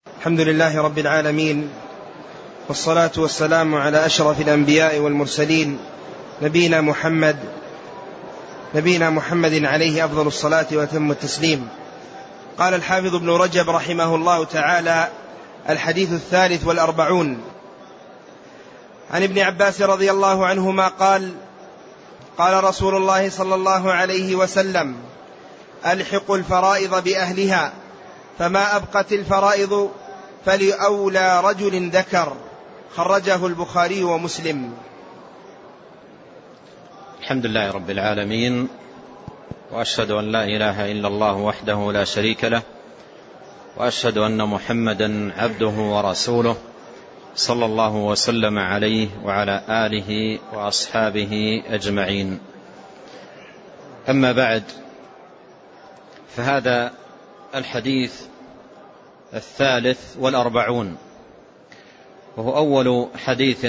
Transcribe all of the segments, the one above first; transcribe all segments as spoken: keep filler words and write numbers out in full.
الحمد لله رب العالمين، والصلاة والسلام على أشرف الأنبياء والمرسلين نبينا محمد نبينا محمد عليه أفضل الصلاة وأتم التسليم. قال الحافظ ابن رجب رحمه الله تعالى: الحديث الثالث والأربعون عن ابن عباس رضي الله عنهما قال: قال رسول الله صلى الله عليه وسلم: ألحقوا الفرائض بأهلها، فما أبقت الفرائض فلأولى رجل ذكر. خرجه البخاري ومسلم. الحمد لله رب العالمين، وأشهد أن لا إله إلا الله وحده لا شريك له، وأشهد أن محمدا عبده ورسوله، صلى الله وسلم عليه وعلى آله وأصحابه أجمعين. أما بعد، فهذا الحديث الثالث والأربعون، وهو أول حديث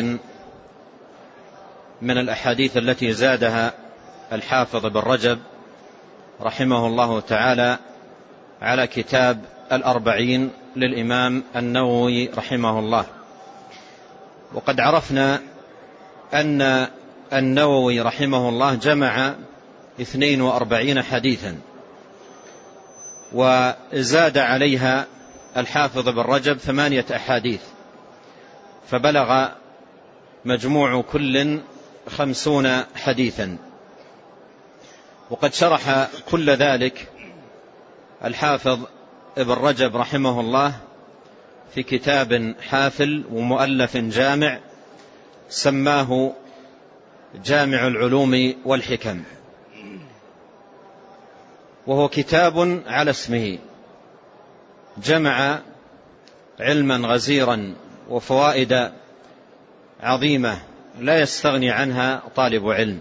من الأحاديث التي زادها الحافظ بن رجب رحمه الله تعالى على كتاب الأربعين للإمام النووي رحمه الله. وقد عرفنا أن النووي رحمه الله جمع اثنين وأربعين حديثا، وزاد عليها الحافظ بن رجب ثمانية أحاديث، فبلغ مجموع كل خمسون حديثا. وقد شرح كل ذلك الحافظ ابن رجب رحمه الله في كتاب حافل ومؤلف جامع سماه جامع العلوم والحكم، وهو كتاب على اسمه، جمع علما غزيرا وفوائد عظيمة لا يستغني عنها طالب علم.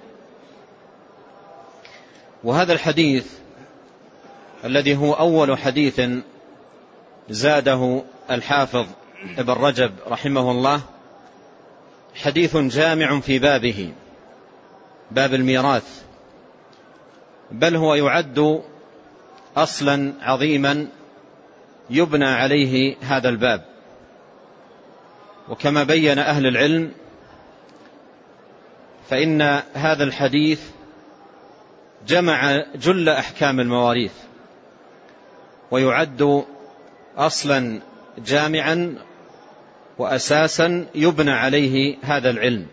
وهذا الحديث الذي هو أول حديث زاده الحافظ ابن رجب رحمه الله حديث جامع في بابه، باب الميراث، بل هو يعد أصلا عظيما يبنى عليه هذا الباب. وكما بين أهل العلم، فإن هذا الحديث جمع جل أحكام المواريث، ويعد أصلا جامعا وأساسا يبنى عليه هذا العلم.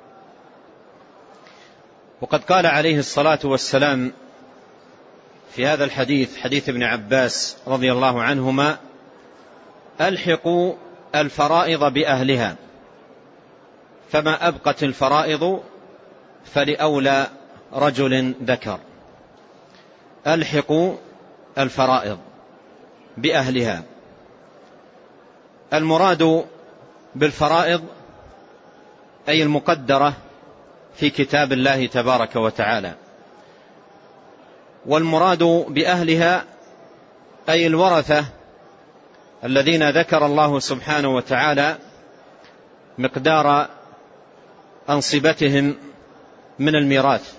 وقد قال عليه الصلاة والسلام في هذا الحديث، حديث ابن عباس رضي الله عنهما: ألحقوا الفرائض بأهلها، فما أبقت الفرائض فلأولى رجل ذكر. ألحقوا الفرائض بأهلها، المراد بالفرائض أي المقدرة في كتاب الله تبارك وتعالى، والمراد بأهلها أي الورثة الذين ذكر الله سبحانه وتعالى مقدار أنصبتهم من الميراث.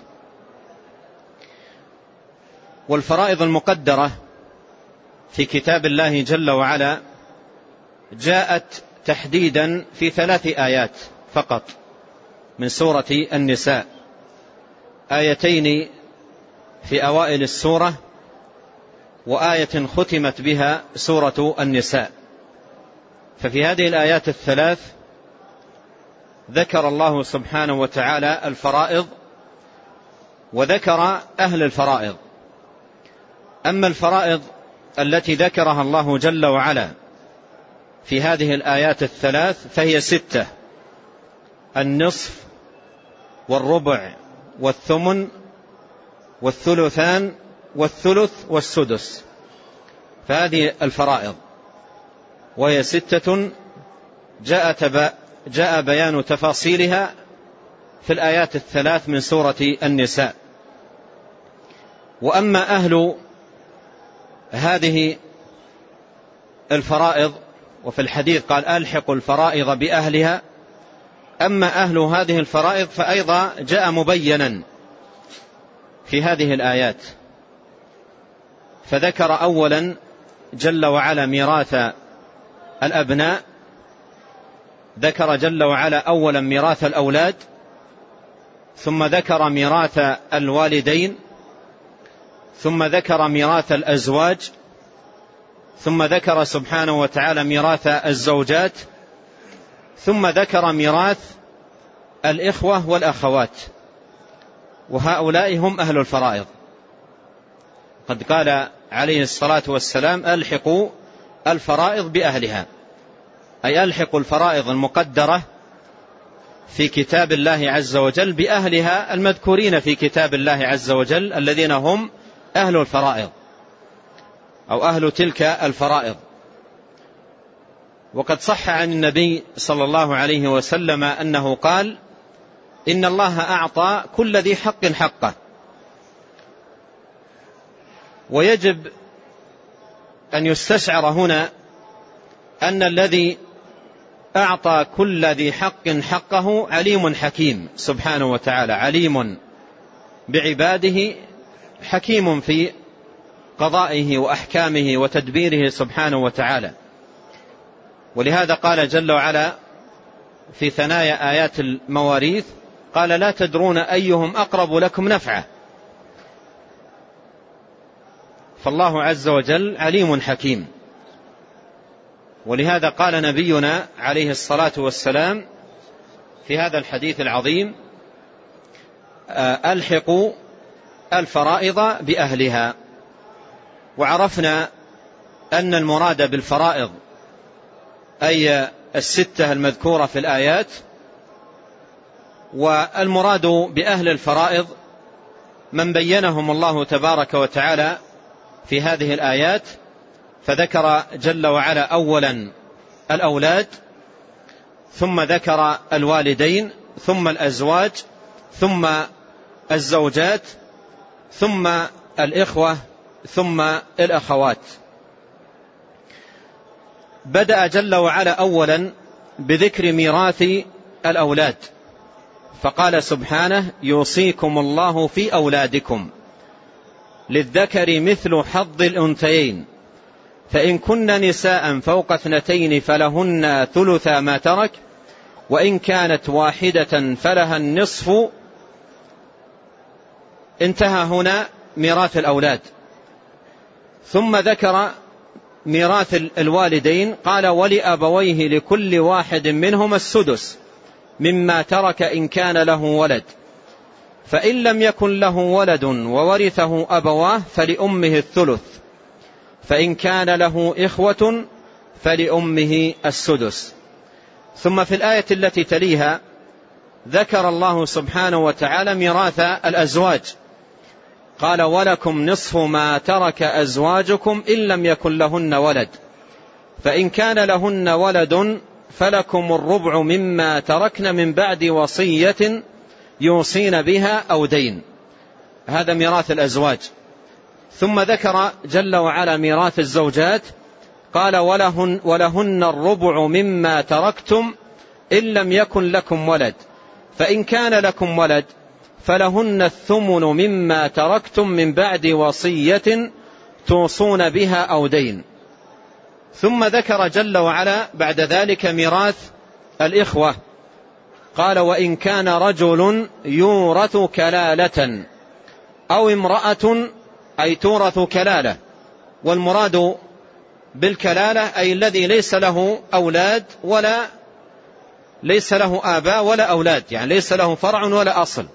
والفرائض المقدرة في كتاب الله جل وعلا جاءت تحديدا في ثلاث آيات فقط من سورة النساء، آيتين في أوائل السورة، وآية ختمت بها سورة النساء. ففي هذه الآيات الثلاث ذكر الله سبحانه وتعالى الفرائض، وذكر أهل الفرائض. أما الفرائض التي ذكرها الله جل وعلا في هذه الآيات الثلاث فهي ستة: النصف والربع والثمن والثلثان والثلث والسدس. فهذه الفرائض، وهي ستة جاء, جاء بيان تفاصيلها في الآيات الثلاث من سورة النساء. وأما أهل هذه الفرائض، وفي الحديث قال: ألحقوا الفرائض بأهلها، أما أهل هذه الفرائض فأيضا جاء مبينا في هذه الآيات. فذكر أولا جل وعلا ميراث الأبناء ذكر جل وعلا أولا ميراث الأولاد، ثم ذكر ميراث الوالدين، ثم ذكر ميراث الأزواج، ثم ذكر سبحانه وتعالى ميراث الزوجات، ثم ذكر ميراث الإخوة والأخوات، وهؤلاء هم أهل الفرائض. قد قال عليه الصلاة والسلام: ألحقوا الفرائض بأهلها، أي ألحقوا الفرائض المقدرة في كتاب الله عز وجل بأهلها المذكورين في كتاب الله عز وجل الذين هم أهل الفرائض أو أهل تلك الفرائض. وقد صح عن النبي صلى الله عليه وسلم أنه قال: إن الله أعطى كل ذي حق حقه. ويجب أن يستشعر هنا أن الذي أعطى كل ذي حق حقه عليم حكيم سبحانه وتعالى، عليم بعباده، حكيم في قضائه وأحكامه وتدبيره سبحانه وتعالى. ولهذا قال جل وعلا في ثنايا آيات المواريث: قال: لا تدرون أيهم أقرب لكم نفعا. فالله عز وجل عليم حكيم. ولهذا قال نبينا عليه الصلاة والسلام في هذا الحديث العظيم: ألحقوا الفرائض بأهلها. وعرفنا أن المراد بالفرائض أي الستة المذكورة في الآيات، والمراد بأهل الفرائض من بينهم الله تبارك وتعالى في هذه الآيات، فذكر جل وعلا أولا الأولاد، ثم ذكر الوالدين، ثم الأزواج، ثم الزوجات، ثم الإخوة، ثم الأخوات. بدأ جل وعلا أولا بذكر ميراث الأولاد، فقال سبحانه: يوصيكم الله في أولادكم للذكر مثل حظ الأنثيين، فإن كن نساء فوق اثنتين فلهن ثلثا ما ترك، وإن كانت واحدة فلها النصف. انتهى هنا ميراث الأولاد. ثم ذكر ميراث الوالدين، قال: ولأبويه لكل واحد منهما السدس مما ترك إن كان له ولد، فإن لم يكن له ولد وورثه أبواه فلأمه الثلث، فإن كان له إخوة فلأمه السدس. ثم في الآية التي تليها ذكر الله سبحانه وتعالى ميراث الأزواج، قال: ولكم نصف ما ترك أزواجكم إن لم يكن لهن ولد، فإن كان لهن ولد فلكم الربع مما تركن من بعد وصية يوصين بها أو دين. هذا ميراث الأزواج. ثم ذكر جل وعلا ميراث الزوجات، قال: ولهن, ولهن الربع مما تركتم إن لم يكن لكم ولد، فإن كان لكم ولد فلهن الثمن مما تركتم من بعد وصية توصون بها أو دين. ثم ذكر جل وعلا بعد ذلك ميراث الإخوة، قال: وإن كان رجل يورث كلالة أو امرأة، أي تورث كلالة. والمراد بالكلالة أي الذي ليس له أولاد ولا ليس له آباء ولا أولاد، يعني ليس له فرع ولا أصل.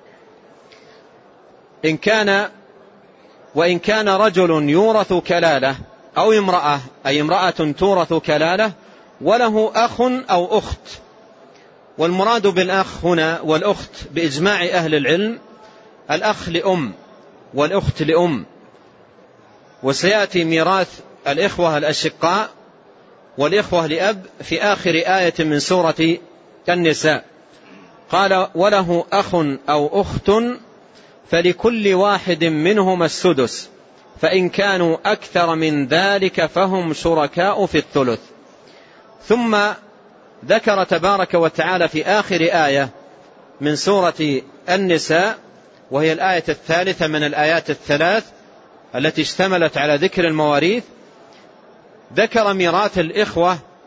إن كان وإن كان رجل يورث كلالة أو امرأة، أي امرأة تورث كلالة وله أخ أو أخت. والمراد بالأخ هنا والأخت بإجماع أهل العلم الأخ لأم والأخت لأم. وسيأتي ميراث الإخوة الأشقاء والإخوة لأب في آخر آية من سورة النساء. قال: وله أخ أو أخت فلكل واحد منهما السدس، فإن كانوا أكثر من ذلك فهم شركاء في الثلث. ثم ذكر تبارك وتعالى في آخر آية من سورة النساء، وهي الآية الثالثة من الآيات الثلاث التي اشتملت على ذكر المواريث، ذكر ميراث الإخوة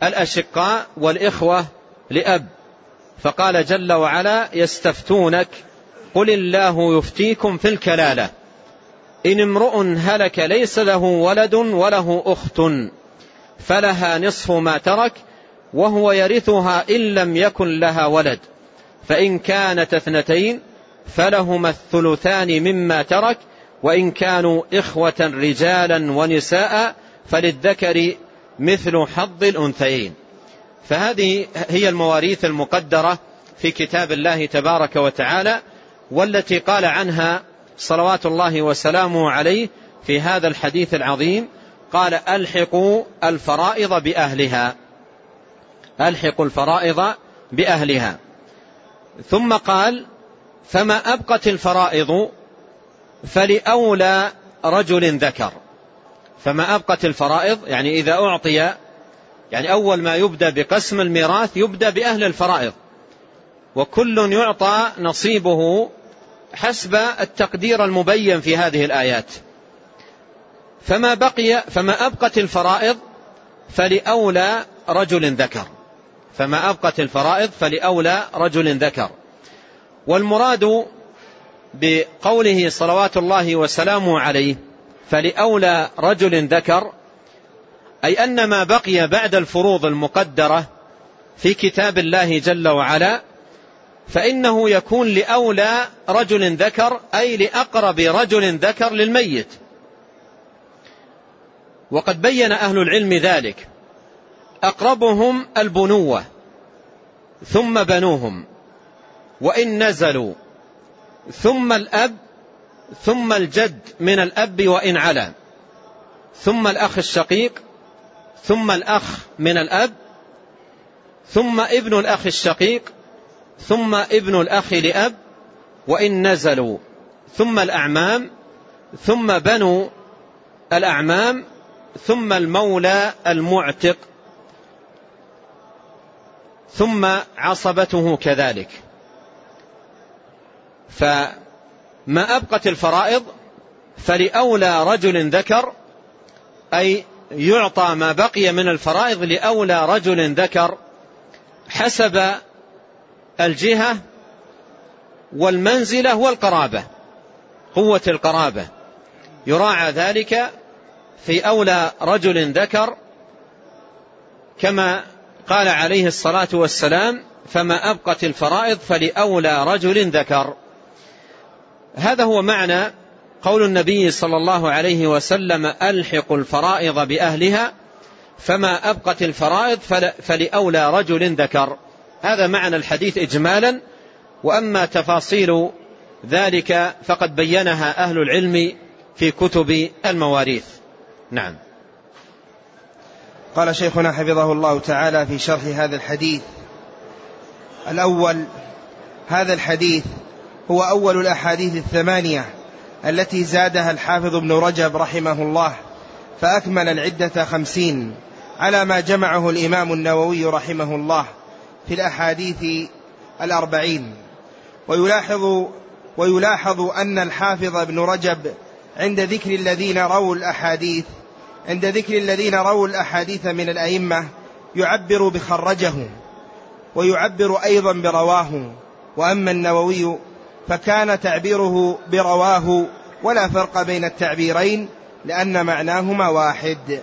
الأشقاء والإخوة لأب، فقال جل وعلا: يستفتونك قل الله يفتيكم في الكلالة إن امرؤ هلك ليس له ولد وله أخت فلها نصف ما ترك وهو يرثها إن لم يكن لها ولد، فإن كانت اثنتين فلهما الثلثان مما ترك، وإن كانوا إخوة رجالا ونساء فللذكر مثل حظ الأنثيين. فهذه هي المواريث المقدرة في كتاب الله تبارك وتعالى، والتي قال عنها صلوات الله وسلامه عليه في هذا الحديث العظيم، قال: ألحقوا الفرائض بأهلها، ألحقوا الفرائض بأهلها. ثم قال: فما أبقت الفرائض فلأولى رجل ذكر. فما أبقت الفرائض يعني إذا أعطي، يعني أول ما يبدأ بقسم الميراث يبدأ بأهل الفرائض، وكل يعطى نصيبه حسب التقدير المبين في هذه الآيات. فما بقي فما أبقت الفرائض فلأولى رجل ذكر، فما أبقت الفرائض فلأولى رجل ذكر. والمراد بقوله صلوات الله وسلامه عليه فلأولى رجل ذكر، أي أن ما بقي بعد الفروض المقدرة في كتاب الله جل وعلا فإنه يكون لأولى رجل ذكر، أي لأقرب رجل ذكر للميت. وقد بين أهل العلم ذلك، أقربهم البنوة ثم بنوهم وإن نزلوا، ثم الأب، ثم الجد من الأب وإن علا، ثم الأخ الشقيق، ثم الأخ من الأب، ثم ابن الأخ الشقيق، ثم ابن الأخ لأب وإن نزلوا، ثم الأعمام، ثم بنو الأعمام، ثم المولى المعتق، ثم عصبته كذلك. فما أبقت الفرائض فلأولى رجل ذكر، أي يعطى ما بقي من الفرائض لأولى رجل ذكر حسب الجهة والمنزلة والقرابة، قوة القرابة يراعى ذلك في أولى رجل ذكر، كما قال عليه الصلاة والسلام: فما أبقت الفرائض فلأولى رجل ذكر. هذا هو معنى قول النبي صلى الله عليه وسلم: ألحقوا الفرائض بأهلها، فما أبقت الفرائض فلأولى رجل ذكر. هذا معنى الحديث إجمالا، وأما تفاصيل ذلك فقد بينها أهل العلم في كتب المواريث. نعم. قال شيخنا حفظه الله تعالى في شرح هذا الحديث: الأول، هذا الحديث هو أول الأحاديث الثمانية التي زادها الحافظ ابن رجب رحمه الله، فأكمل العدة خمسين على ما جمعه الإمام النووي رحمه الله في الأحاديث الأربعين. ويلاحظ, ويلاحظ أن الحافظ ابن رجب عند ذكر الذين رووا الأحاديث عند ذكر الذين رووا الأحاديث من الأئمة يعبر بخرجه، ويعبر أيضا برواه. وأما النووي فكان تعبيره برواه، ولا فرق بين التعبيرين لأن معناهما واحد.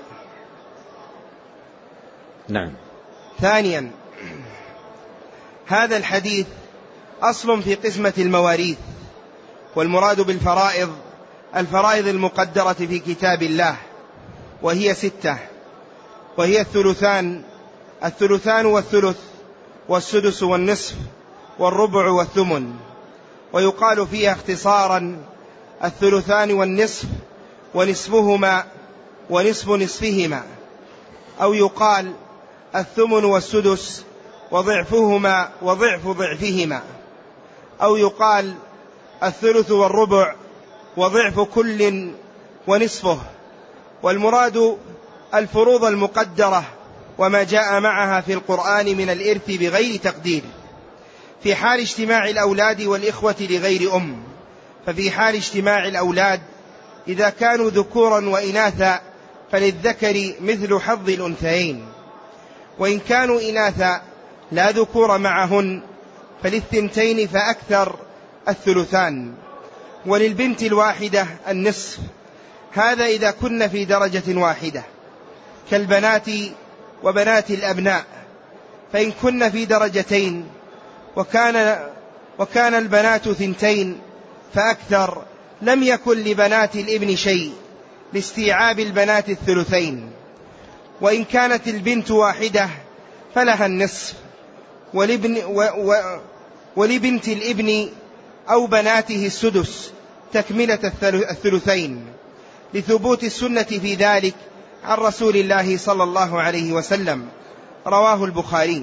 نعم. ثانيا، هذا الحديث أصل في قسمة المواريث، والمراد بالفرائض الفرائض المقدرة في كتاب الله، وهي ستة، وهي الثلثان الثلثان والثلث والسدس والنصف والربع والثمن. ويقال فيها اختصارا الثلثان والنصف ونصفهما ونصف نصفهما، أو يقال الثمن والسدس وضعفهما وضعف ضعفهما، أو يقال الثلث والربع وضعف كل ونصفه. والمراد الفروض المقدرة وما جاء معها في القرآن من الإرث بغير تقدير، في حال اجتماع الأولاد والإخوة لغير أم. ففي حال اجتماع الأولاد إذا كانوا ذكورا وإناثا فللذكر مثل حظ الأنثيين. وإن كانوا إناثا لا ذكور معهن فللثنتين فأكثر الثلثان. وللبنت الواحدة النصف، هذا إذا كن في درجة واحدة كالبنات وبنات الأبناء، فإن كن في درجتين وكان, وكان البنات ثنتين فأكثر لم يكن لبنات الابن شيء لاستيعاب البنات الثلثين. وإن كانت البنت واحدة فلها النصف، ولابن و و ولبنت الابن أو بناته السدس تكملة الثلثين، لثبوت السنة في ذلك عن رسول الله صلى الله عليه وسلم، رواه البخاري.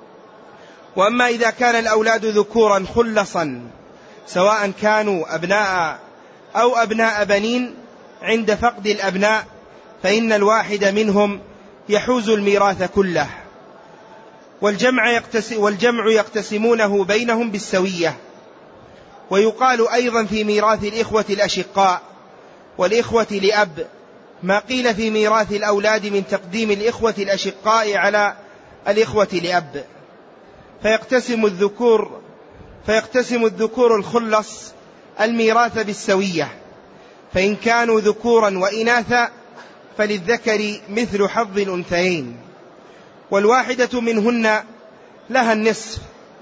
وأما إذا كان الأولاد ذكورا خلصا سواء كانوا أبناء أو أبناء بنين عند فقد الأبناء فإن الواحد منهم يحوز الميراث كله، والجمع, يقتسم والجمع يقتسمونه بينهم بالسوية. ويقال أيضا في ميراث الإخوة الأشقاء والإخوة لأب ما قيل في ميراث الأولاد من تقديم الإخوة الأشقاء على الإخوة لأب، فيقتسم الذكور فيقتسم الذكور الخلص الميراث بالسوية، فإن كانوا ذكورا وإناثا فللذكر مثل حظ الأنثيين، والواحدة منهن لها النصف،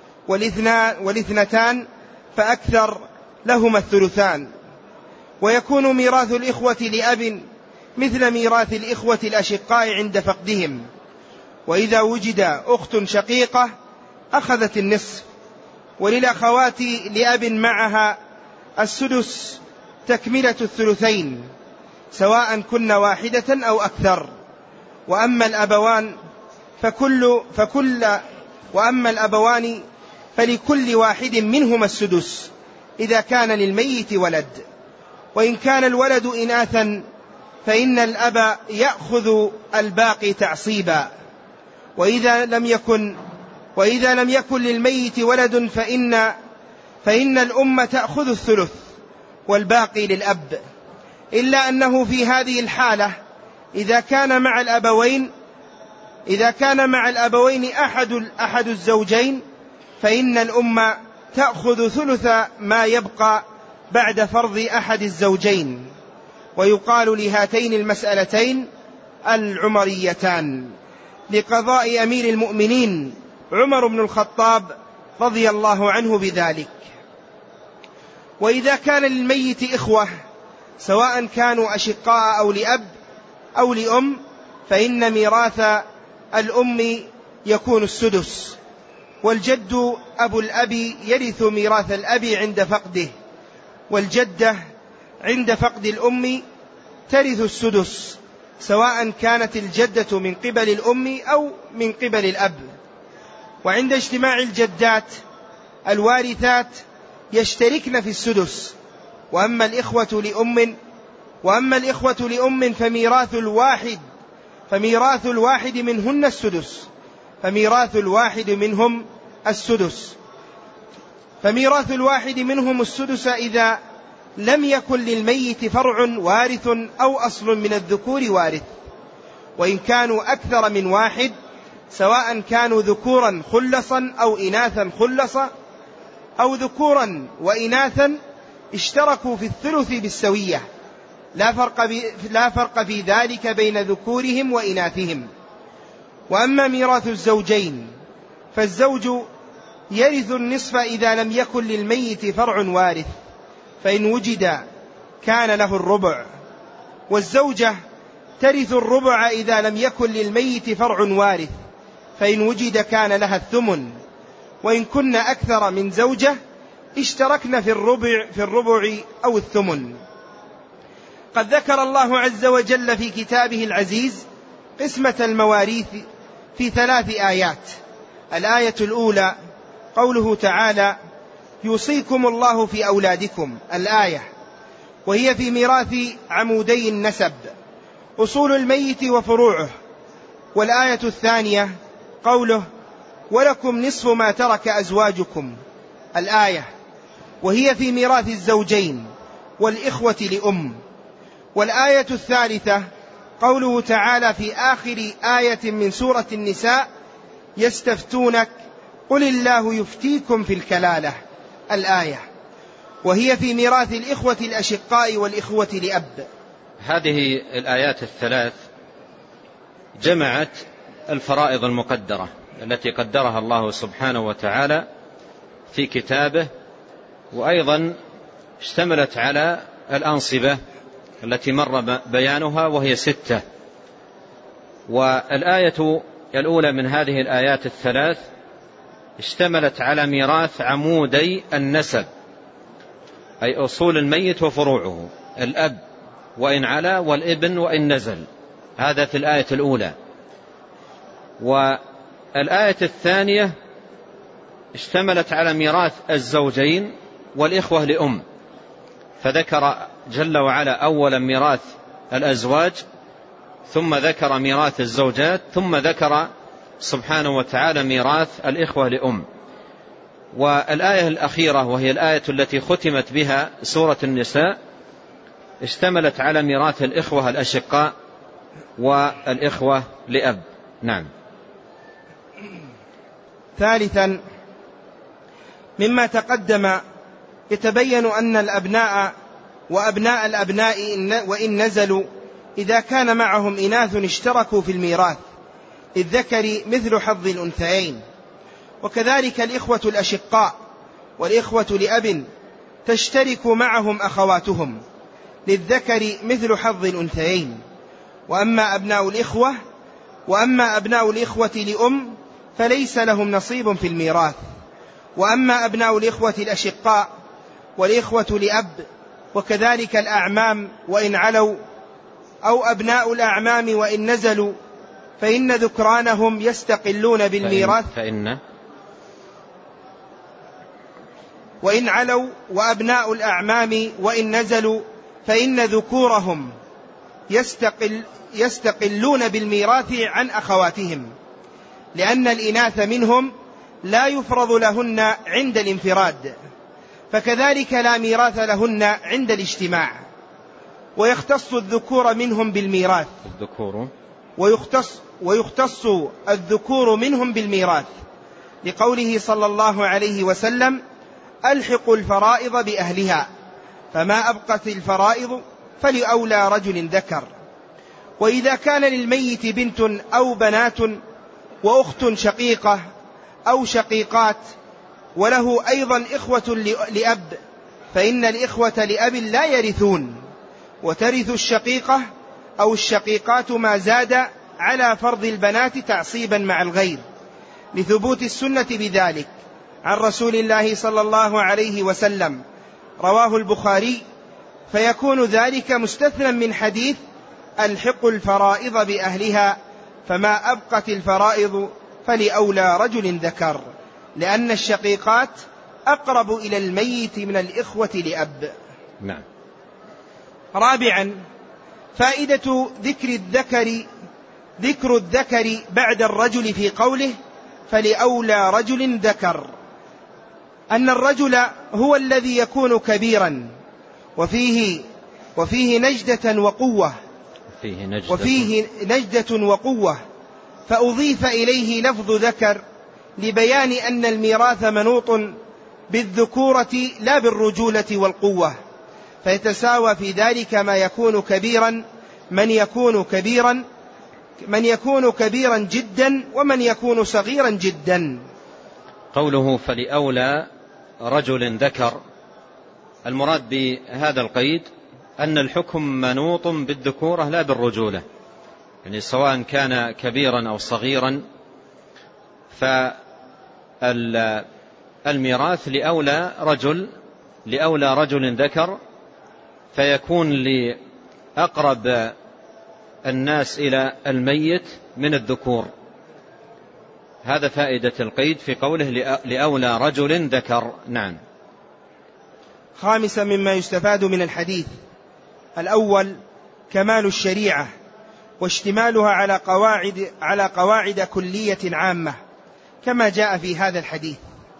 والاثنتان فأكثر لهما الثلثان. ويكون ميراث الإخوة لأب مثل ميراث الإخوة الأشقاء عند فقدهم، وإذا وجد أخت شقيقة أخذت النصف، وللأخوات لأب معها السدس تكملة الثلثين سواء كن واحدة أو أكثر. وأما الأبوان فكل, فكل وأما الأبوان فلكل واحد منهما السدس إذا كان للميت ولد، وإن كان الولد إناثا فإن الأب يأخذ الباقي تعصيبا، وإذا لم يكن وإذا لم يكن للميت ولد فإن فإن الأم تأخذ الثلث والباقي للأب، إلا أنه في هذه الحالة إذا كان مع الأبوين إذا كان مع الأبوين أحد أحد الزوجين فإن الأم تأخذ ثلث ما يبقى بعد فرض أحد الزوجين. ويقال لهاتين المسألتين العمريتان، لقضاء أمير المؤمنين عمر بن الخطاب رضي الله عنه بذلك. وإذا كان للميت إخوة سواء كانوا أشقاء أو لأب أو لأم فإن ميراث الأم يكون السدس، والجد أبو الأب يرث ميراث الأب عند فقده، والجدة عند فقد الأم ترث السدس سواء كانت الجدة من قبل الأم أو من قبل الأب. وعند اجتماع الجدات الوارثات يشتركن في السدس. وأما الإخوة لأم وأما الإخوة لأم فميراث الواحد فميراث الواحد منهن السدس فميراث الواحد منهم السدس فميراث الواحد منهم السدس إذا لم يكن للميت فرع وارث أو أصل من الذكور وارث. وإن كانوا أكثر من واحد سواء كانوا ذكورا خلصا أو إناثا خلصا أو ذكورا وإناثا اشتركوا في الثلث بالسوية، لا فرق, لا فرق في ذلك بين ذكورهم وإناثهم. وأما ميراث الزوجين فالزوج يرث النصف إذا لم يكن للميت فرع وارث، فإن وجد كان له الربع، والزوجة ترث الربع إذا لم يكن للميت فرع وارث، فإن وجد كان لها الثمن. وإن كن أكثر من زوجة اشتركن في الربع, في الربع أو الثمن. قد ذكر الله عز وجل في كتابه العزيز قسمة المواريث في ثلاث آيات. الآية الأولى قوله تعالى: يوصيكم الله في أولادكم، الآية، وهي في ميراث عمودي النسب أصول الميت وفروعه. والآية الثانية قوله: ولكم نصف ما ترك أزواجكم، الآية، وهي في ميراث الزوجين والإخوة لأم. والآية الثالثة قوله تعالى في آخر آية من سورة النساء: يستفتونك قل الله يفتيكم في الكلالة، الآية، وهي في ميراث الإخوة الأشقاء والإخوة لأب. هذه الآيات الثلاث جمعت الفرائض المقدرة التي قدرها الله سبحانه وتعالى في كتابه، وأيضا اشتملت على الأنصبة التي مر بيانها وهي ستة. والآية الأولى من هذه الآيات الثلاث اشتملت على ميراث عمودي النسب، أي أصول الميت وفروعه، الأب وإن علا والابن وإن نزل، هذا في الآية الأولى. والآية الثانية اشتملت على ميراث الزوجين والإخوة لأم، فذكر جل وعلا أولا ميراث الأزواج، ثم ذكر ميراث الزوجات، ثم ذكر سبحانه وتعالى ميراث الإخوة لأم. والآية الأخيرة وهي الآية التي ختمت بها سورة النساء اشتملت على ميراث الإخوة الأشقاء والإخوة لأب. نعم. ثالثا، مما تقدم يتبين أن الأبناء وأبناء الأبناء وإن نزلوا إذا كان معهم إناث اشتركوا في الميراث، للذكر مثل حظ الأنثيين. وكذلك الإخوة الأشقاء والإخوة لأب تشترك معهم أخواتهم، للذكر مثل حظ الأنثيين. وأما أبناء الإخوة وأما أبناء الإخوة لأم فليس لهم نصيب في الميراث. وأما أبناء الإخوة الأشقاء والإخوة لأب وكذلك الأعمام وإن علوا أو أبناء الأعمام وإن نزلوا فإن ذكرانهم يستقلون بالميراث، فإن وإن علوا وأبناء الأعمام وإن نزلوا فإن ذكورهم يستقل يستقلون بالميراث عن أخواتهم، لأن الإناث منهم لا يفرض لهن عند الانفراد، فكذلك لا ميراث لهن عند الاجتماع. ويختص الذكور منهم بالميراث الذكور ويختص, ويختص الذكور منهم بالميراث لقوله صلى الله عليه وسلم ألحقوا الفرائض بأهلها، فما أبقت الفرائض فلأولى رجل ذكر. وإذا كان للميت بنت أو بنات وأخت شقيقة أو شقيقات وله أيضا إخوة لأب فإن الإخوة لأب لا يرثون، وترث الشقيقة أو الشقيقات ما زاد على فرض البنات تعصيبا مع الغير، لثبوت السنة بذلك عن رسول الله صلى الله عليه وسلم، رواه البخاري. فيكون ذلك مستثنى من حديث ألحقوا الفرائض بأهلها، فما أبقت الفرائض فلأولى رجل ذكر، لأن الشقيقات أقرب إلى الميت من الإخوة لأب. نعم. رابعا، فائدة ذكر الذكر ذكر الذكر بعد الرجل في قوله فلأولى رجل ذكر، أن الرجل هو الذي يكون كبيرا وفيه وفيه نجدة وقوة فيه نجدة وفيه نجدة وقوة فأضيف إليه لفظ ذكر لبيان أن الميراث منوط بالذكورة لا بالرجولة والقوة، فيتساوى في ذلك ما يكون كبيرا من يكون كبيرا من يكون كبيرا جدا ومن يكون صغيرا جدا. قوله فلأولى رجل ذكر، المراد بهذا القيد أن الحكم منوط بالذكورة لا بالرجولة، يعني سواء كان كبيرا أو صغيرا فالميراث لأولى رجل لأولى رجل ذكر، فيكون لأقرب الناس إلى الميت من الذكور. هذا فائدة القيد في قوله لأولى رجل ذكر. نعم. خامسا، مما يستفاد من الحديث: الأول كمال الشريعة واشتمالها على قواعد على قواعد كلية عامة كما جاء في هذا الحديث.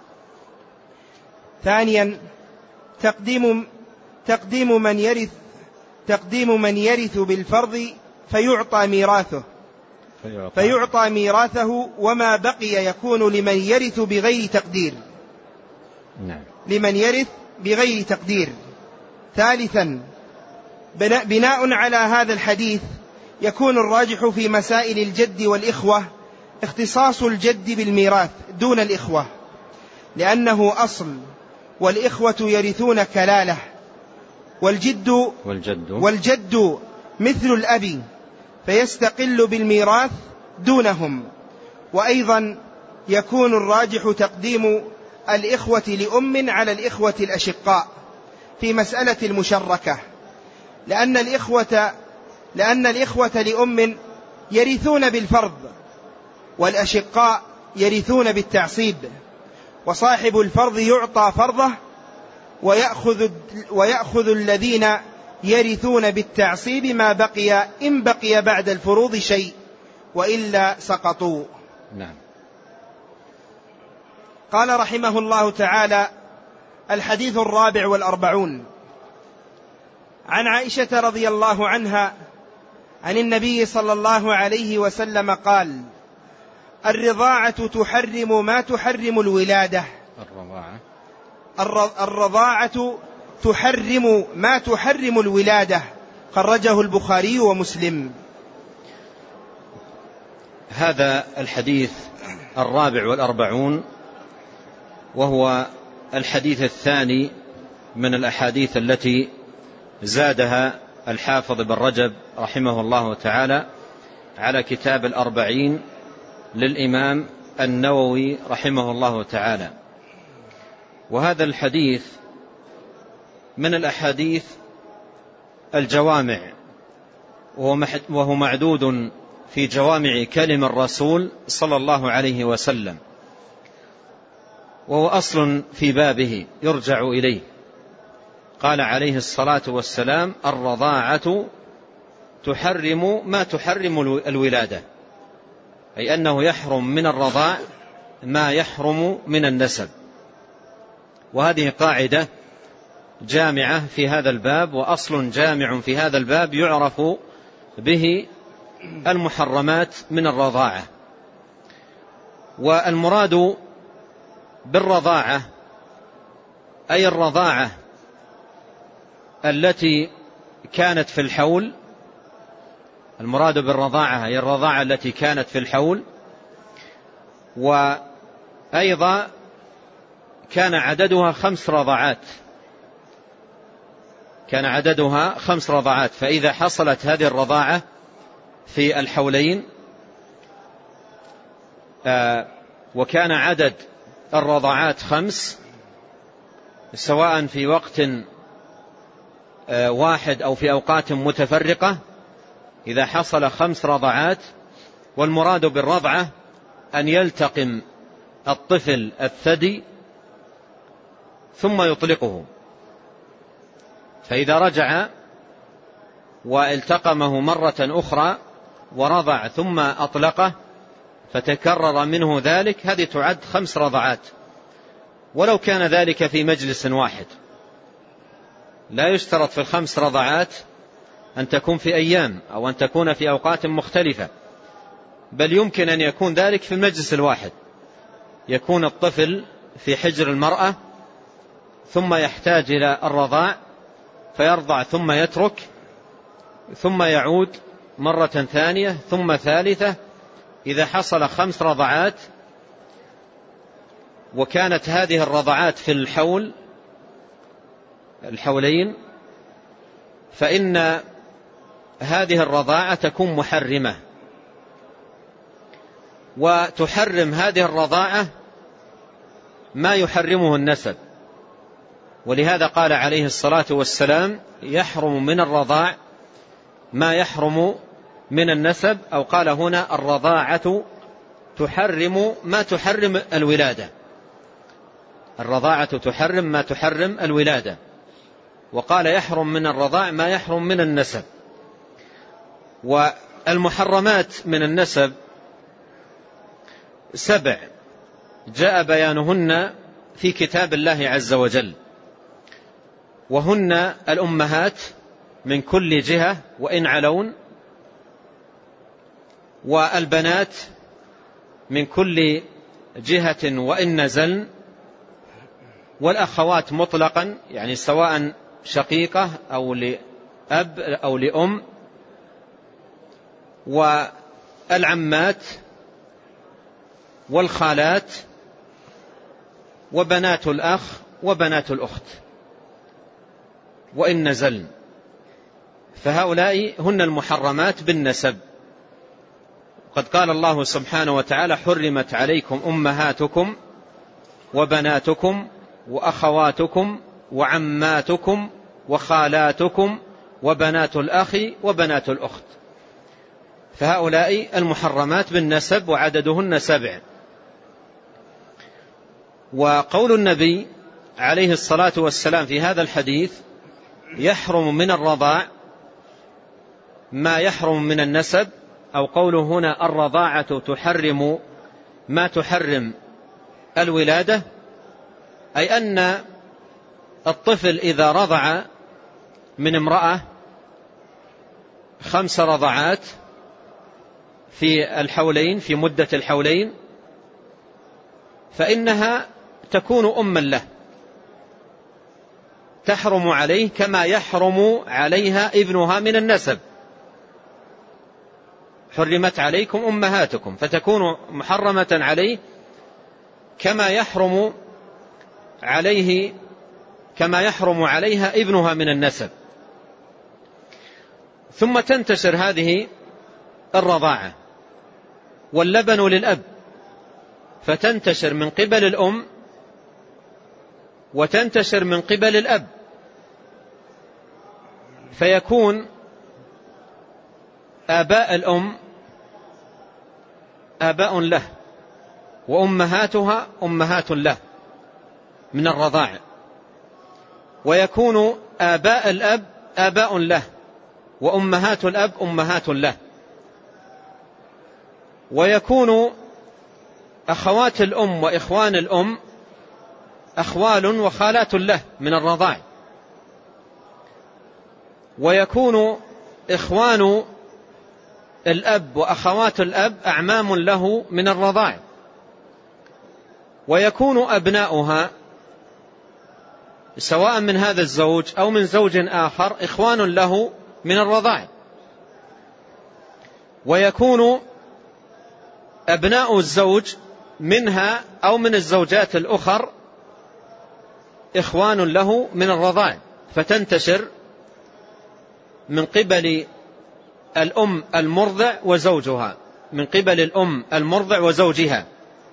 ثانيا، تقديم تقديم من يرث تقديم من يرث بالفرض فيعطى ميراثه، فيعطى, فيعطى ميراثه، وما بقي يكون لمن يرث بغير تقدير. نعم. لمن يرث بغير تقدير. ثالثا، بناء على هذا الحديث يكون الراجح في مسائل الجد والإخوة اختصاص الجد بالميراث دون الإخوة، لأنه أصل، والإخوة يرثون كلالة، والجد والجد, والجد مثل الأب فيستقل بالميراث دونهم. وأيضا يكون الراجح تقديم الإخوة لأم على الإخوة الأشقاء في مسألة المشركة، لأن الإخوة, لأن الإخوة لأم يرثون بالفرض، والأشقاء يرثون بالتعصيب، وصاحب الفرض يعطى فرضه ويأخذ, ويأخذ الذين يرثون بالتعصيب ما بقي، إن بقي بعد الفروض شيء، وإلا سقطوا. نعم. قال رحمه الله تعالى: الحديث الرابع والأربعون، عن عائشة رضي الله عنها عن النبي صلى الله عليه وسلم قال: الرضاعة تحرم ما تحرم الولادة. الرضاعة الرضاعة تحرم ما تحرم الولادة، خرجه البخاري ومسلم. هذا الحديث الرابع والأربعون، وهو الحديث الثاني من الأحاديث التي زادها الحافظ بن رجب رحمه الله تعالى على كتاب الأربعين للإمام النووي رحمه الله تعالى. وهذا الحديث من الأحاديث الجوامع، وهو معدود في جوامع كلم الرسول صلى الله عليه وسلم، وهو أصل في بابه يرجع إليه. قال عليه الصلاة والسلام: الرضاعة تحرم ما تحرم الولادة، أي أنه يحرم من الرضاع ما يحرم من النسب. وهذه قاعدة جامعة في هذا الباب، وأصل جامع في هذا الباب يعرف به المحرمات من الرضاعة. والمراد بالرضاعة أي الرضاعة التي كانت في الحول، المراد بالرضاعة هي الرضاعة التي كانت في الحول، وأيضا كان عددها خمس رضاعات، كان عددها خمس رضاعات. فإذا حصلت هذه الرضاعة في الحولين آه وكان عدد الرضاعات خمس، سواء في وقت آه واحد أو في أوقات متفرقة، إذا حصل خمس رضاعات، والمراد بالرضعة أن يلتقم الطفل الثدي ثم يطلقه، فإذا رجع والتقمه مرة أخرى ورضع ثم أطلقه فتكرر منه ذلك، هذه تعد خمس رضعات، ولو كان ذلك في مجلس واحد. لا يشترط في الخمس رضعات أن تكون في أيام أو أن تكون في أوقات مختلفة، بل يمكن أن يكون ذلك في المجلس الواحد. يكون الطفل في حجر المرأة ثم يحتاج إلى الرضاع فيرضع ثم يترك، ثم يعود مرة ثانية ثم ثالثة. إذا حصل خمس رضعات وكانت هذه الرضعات في الحول الحولين، فإن هذه الرضاعة تكون محرمة، وتحرم هذه الرضاعة ما يحرمه النسب. ولهذا قال عليه الصلاة والسلام: يحرم من الرضاع ما يحرم من النسب، أو قال هنا: الرضاعة تحرم ما تحرم الولادة. الرضاعة تحرم ما تحرم الولادة، وقال: يحرم من الرضاع ما يحرم من النسب. والمحرمات من النسب سبع جاء بيانهن في كتاب الله عز وجل، وهن الأمهات من كل جهة وإن علون، والبنات من كل جهة وإن نزلن، والأخوات مطلقا يعني سواء شقيقة أو لأب أو لأم، والعمات والخالات وبنات الأخ وبنات الأخت وإن نزلن، فهؤلاء هن المحرمات بالنسب. قد قال الله سبحانه وتعالى: حرمت عليكم أمهاتكم وبناتكم وأخواتكم وعماتكم وخالاتكم وبنات الأخ وبنات الأخت، فهؤلاء المحرمات بالنسب وعددهن سبع. وقول النبي عليه الصلاة والسلام في هذا الحديث: يحرم من الرضاع ما يحرم من النسب، أو قوله هنا الرضاعة تحرم ما تحرم الولادة، أي أن الطفل إذا رضع من امرأة خمس رضعات في الحولين في مدة الحولين فإنها تكون أما له، تحرم عليه كما يحرم عليها ابنها من النسب. حرمت عليكم أمهاتكم، فتكون محرمة عليه كما يحرم عليه كما يحرم عليها ابنها من النسب. ثم تنتشر هذه الرضاعة، واللبن للأب، فتنتشر من قبل الأم وتنتشر من قبل الأب، فيكون آباء الأم آباء له، وأمهاتها أمهات له من الرضاعة، ويكون آباء الأب آباء له، وأمهات الأب أمهات له، ويكون أخوات الأم وإخوان الأم أخوال وخالات له من الرضاع، ويكون إخوان الأب وأخوات الأب أعمام له من الرضاع، ويكون أبناؤها سواء من هذا الزوج أو من زوج آخر إخوان له من الرضاع، ويكون أبناء الزوج منها أو من الزوجات الأخر إخوان له من الرضاع، فتنتشر من قبل الأم المرضع وزوجها، من قبل الأم المرضع وزوجها،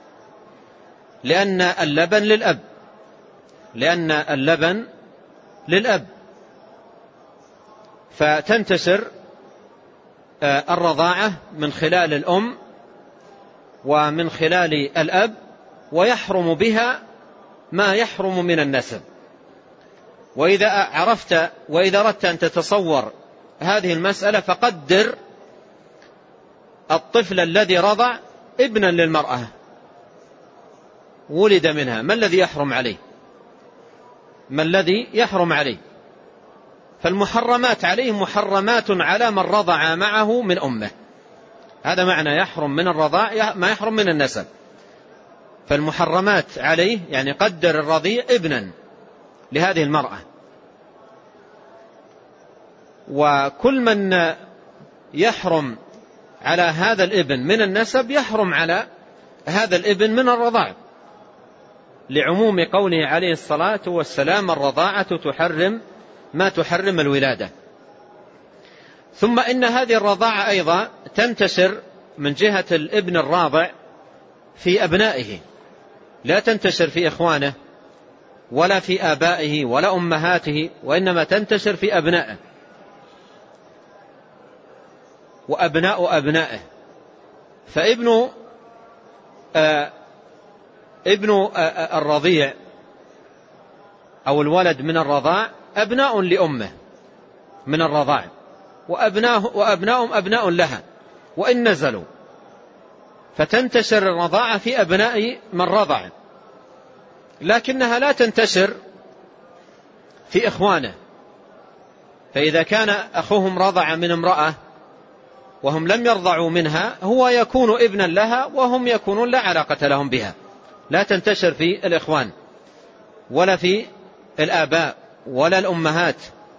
لأن اللبن للأب لأن اللبن للأب فتنتشر الرضاعة من خلال الأم ومن خلال الأب، ويحرم بها ما يحرم من النسب. وإذا عرفت وإذا أردت أن تتصور هذه المسألة فقدر الطفل الذي رضع ابنا للمرأة ولد منها، ما الذي يحرم عليه ما الذي يحرم عليه فالمحرمات عليه محرمات على من رضع معه من أمه، هذا معنى يحرم من الرضاع ما يحرم من النسب. فالمحرمات عليه يعني قدر الرضيع ابنا لهذه المرأة، وكل من يحرم على هذا الابن من النسب يحرم على هذا الابن من الرضاع، لعموم قوله عليه الصلاة والسلام: الرضاعة تحرم ما تحرم الولادة. ثم إن هذه الرضاعة أيضا تنتشر من جهة الابن الراضع في أبنائه، لا تنتشر في إخوانه ولا في آبائه ولا أمهاته، وإنما تنتشر في أبنائه وأبناء أبنائه. فابن آه ابن آه الرضيع أو الولد من الرضاع أبناء لأمه من الرضاع، وأبناء وأبناءهم أبناء لها وإن نزلوا، فتنتشر الرضاعة في أبناء من رضع، لكنها لا تنتشر في إخوانه. فإذا كان أخوهم رضع من امرأة وهم لم يرضعوا منها هو يكون ابنا لها وهم يكونون لا علاقة لهم بها، لا تنتشر في الإخوان ولا في الآباء ولا الأمهات،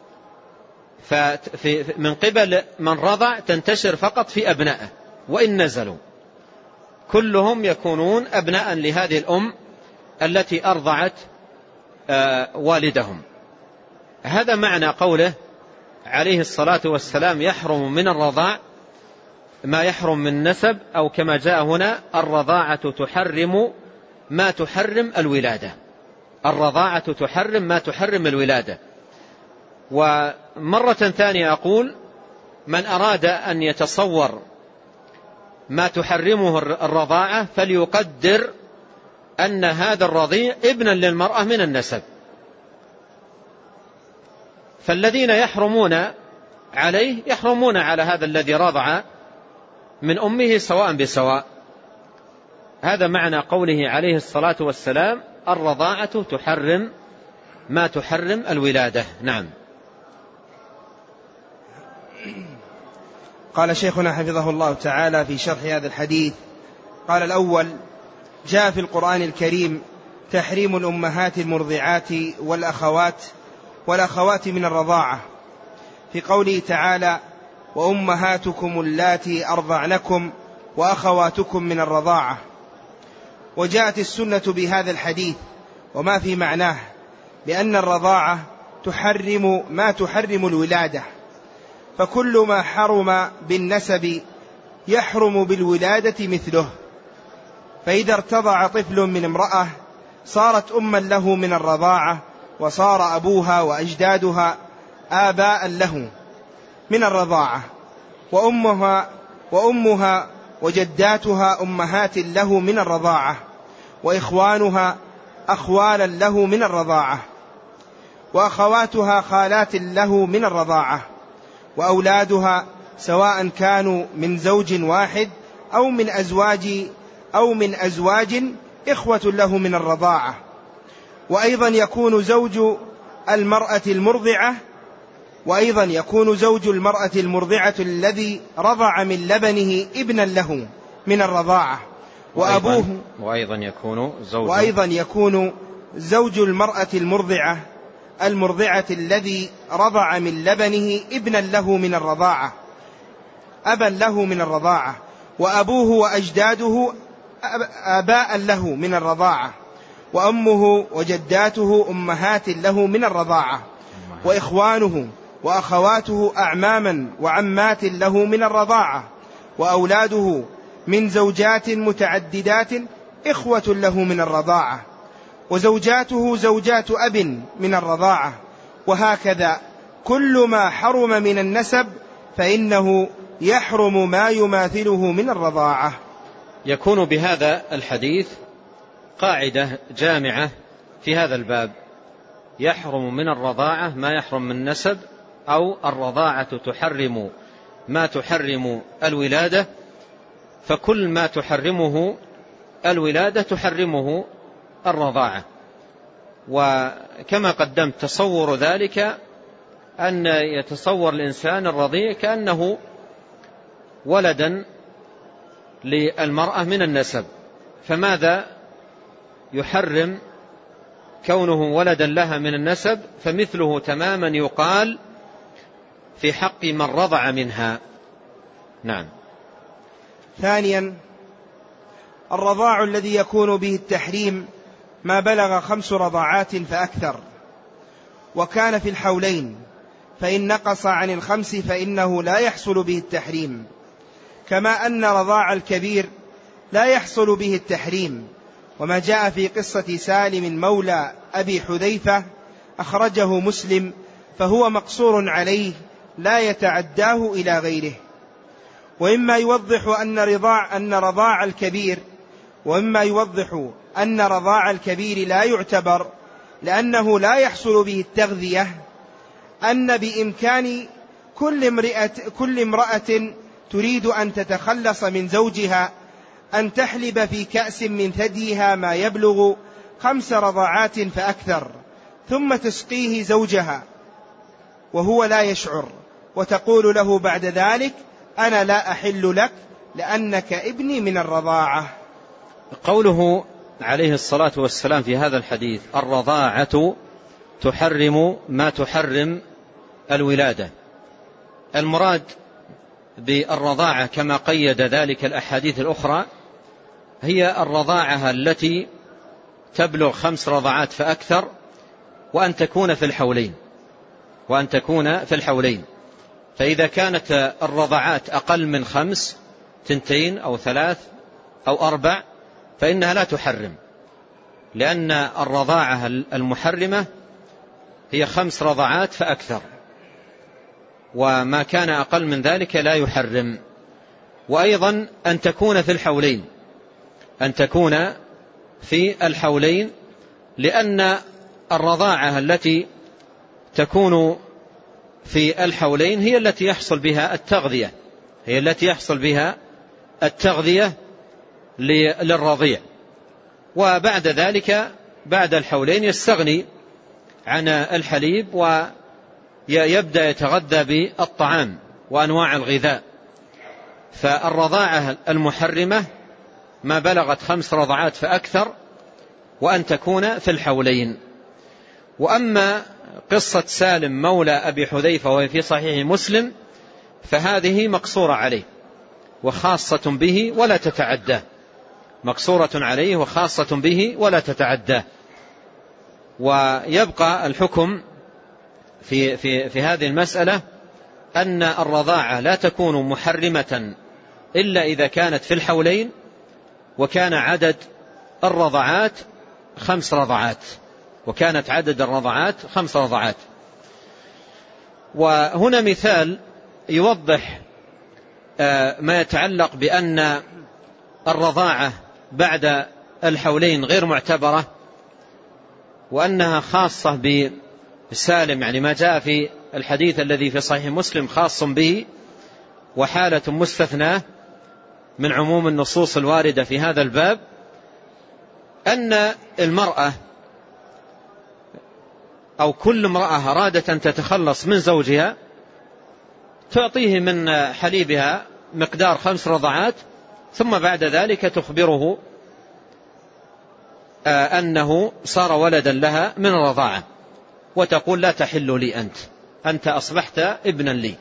فمن قبل من رضع تنتشر فقط في أبنائه، وإن نزلوا كلهم يكونون أبناء لهذه الأم التي أرضعت والدهم. هذا معنى قوله عليه الصلاة والسلام يحرم من الرضاع ما يحرم من نسب، أو كما جاء هنا الرضاعة تحرم ما تحرم الولادة، الرضاعة تحرم ما تحرم الولادة. ومرة ثانية أقول من أراد أن يتصور ما تحرمه الرضاعة فليقدر أن هذا الرضيع ابنا للمرأة من النسب، فالذين يحرمون عليه يحرمون على هذا الذي رضع من أمه سواء بسواء. هذا معنى قوله عليه الصلاة والسلام الرضاعة تحرم ما تحرم الولادة. نعم. قال شيخنا حفظه الله تعالى في شرح هذا الحديث، قال الأول: جاء في القرآن الكريم تحريم الأمهات المرضعات والأخوات والأخوات من الرضاعة في قوله تعالى: وأمهاتكم اللاتي أرضعنكم وأخواتكم من الرضاعة. وجاءت السنة بهذا الحديث وما في معناه بأن الرضاعة تحرم ما تحرم الولادة، فكل ما حرم بالنسب يحرم بالولادة مثله، فإذا ارتضع طفل من امرأة صارت أما له من الرضاعة، وصار أبوها وأجدادها آباء له من الرضاعة، وأمها, وأمها وجداتها أمهات له من الرضاعة، وإخوانها أخوالا له من الرضاعة، وأخواتها خالات له من الرضاعة، وأولادها سواء كانوا من زوج واحد أو من أزواج أو من أزواج إخوة له من الرضاعة. وأيضا يكون زوج المرأة المرضعة وأيضا يكون زوج المرأة المرضعة الذي رضع من لبنه ابنا له من الرضاعة، وأبوه وأيضا يكون زوج وأيضا يكون زوج المرأة المرضعة المرضعة الذي رضع من لبنه ابنا له من الرضاعة أبا له من الرضاعة، وأبوه وأجداده آباء له من الرضاعة، وأمه وجداته أمهات له من الرضاعة، وإخوانه وأخواته أعماما وعمات له من الرضاعة، وأولاده من زوجات متعددات إخوة له من الرضاعة، وزوجاته زوجات أب من الرضاعة، وهكذا كل ما حرم من النسب فإنه يحرم ما يماثله من الرضاعة. يكون بهذا الحديث قاعدة جامعة في هذا الباب: يحرم من الرضاعة ما يحرم من النسب، أو الرضاعة تحرم ما تحرم الولادة، فكل ما تحرمه الولادة تحرمه الرضاعة. وكما قدمت تصور ذلك أن يتصور الإنسان الرضيع كأنه ولدا للمرأة من النسب، فماذا يحرم كونه ولدا لها من النسب؟ فمثله تماما يقال في حق من رضع منها. نعم. ثانيا، الرضاع الذي يكون به التحريم ما بلغ خمس رضاعات فأكثر، وكان في الحولين، فإن نقص عن الخمس فإنه لا يحصل به التحريم، كما أن رضاع الكبير لا يحصل به التحريم. وما جاء في قصة سالم مولى أبي حذيفة أخرجه مسلم فهو مقصور عليه لا يتعداه إلى غيره. وإما يوضح أن رضاع, أن رضاع الكبير وإما يوضح أن رضاع الكبير لا يعتبر لأنه لا يحصل به التغذية، أن بإمكان كل امرأة, كل امرأة تريد أن تتخلص من زوجها أن تحلب في كأس من ثديها ما يبلغ خمس رضاعات فأكثر، ثم تسقيه زوجها وهو لا يشعر، وتقول له بعد ذلك: أنا لا أحل لك لأنك ابني من الرضاعة. قوله عليه الصلاة والسلام في هذا الحديث الرضاعة تحرم ما تحرم الولادة، المراد بالرضاعة كما قيد ذلك الأحاديث الأخرى هي الرضاعة التي تبلغ خمس رضعات فأكثر، وأن تكون في الحولين وأن تكون في الحولين فإذا كانت الرضعات أقل من خمس، تنتين أو ثلاث أو أربع، فإنها لا تحرم، لأن الرضاعة المحرمة هي خمس رضعات فأكثر، وما كان أقل من ذلك لا يحرم. وأيضا أن تكون في الحولين أن تكون في الحولين لأن الرضاعة التي تكون في الحولين هي التي يحصل بها التغذية هي التي يحصل بها التغذية للرضيع، وبعد ذلك بعد الحولين يستغني عن الحليب ويبدأ يتغذى بالطعام وأنواع الغذاء. فالرضاعة المحرمة ما بلغت خمس رضعات فأكثر، وأن تكون في الحولين. وأما قصة سالم مولى أبي حذيفة وهي في صحيح مسلم فهذه مقصورة عليه وخاصة به ولا تتعدى، مقصورة عليه وخاصة به ولا تتعدى. ويبقى الحكم في, في, في هذه المسألة أن الرضاعة لا تكون محرمة إلا إذا كانت في الحولين وكان عدد الرضعات خمس رضعات وكانت عدد الرضعات خمس رضعات. وهنا مثال يوضح ما يتعلق بأن الرضاعة بعد الحولين غير معتبرة، وأنها خاصة بسالم، يعني ما جاء في الحديث الذي في صحيح مسلم خاص به وحالة مستثناة من عموم النصوص الواردة في هذا الباب، أن المرأة أو كل امرأة أرادت أن تتخلص من زوجها تعطيه من حليبها مقدار خمس رضعات، ثم بعد ذلك تخبره أنه صار ولدا لها من الرضاعة، وتقول لا تحل لي أنت أنت أصبحت ابنا لي.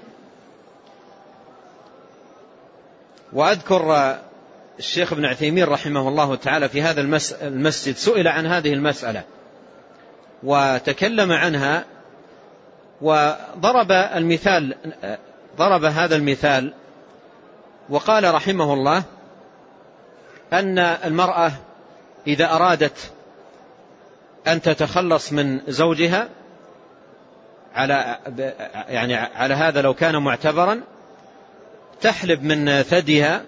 وأذكر الشيخ ابن عثيمين رحمه الله تعالى في هذا المسجد سئل عن هذه المسألة وتكلم عنها وضرب المثال ضرب هذا المثال وقال رحمه الله أن المرأة إذا أرادت أن تتخلص من زوجها على يعني على هذا لو كان معتبرا تحلب من ثديها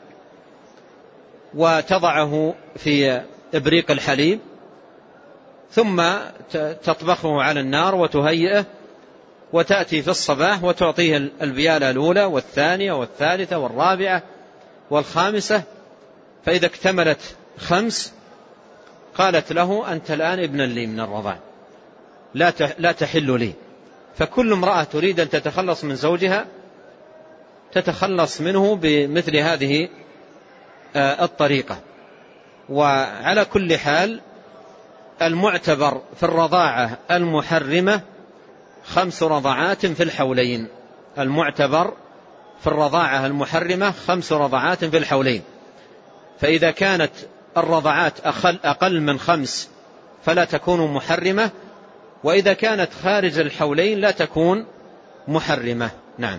وتضعه في إبريق الحليب ثم تطبخه على النار وتهيئه، وتأتي في الصباح وتعطيه البيالة الأولى والثانية والثالثة والرابعة والخامسة، فإذا اكتملت خمس قالت له أنت الآن ابن لي من الرضاع لا تحل لي. فكل امرأة تريد أن تتخلص من زوجها تتخلص منه بمثل هذه الطريقة. وعلى كل حال المعتبر في الرضاعة المحرمة خمس رضعات في الحولين المعتبر في الرضاعة المحرمة خمس رضعات في الحولين. فإذا كانت الرضعات أقل, أقل من خمس فلا تكون محرمة، وإذا كانت خارج الحولين لا تكون محرمة. نعم.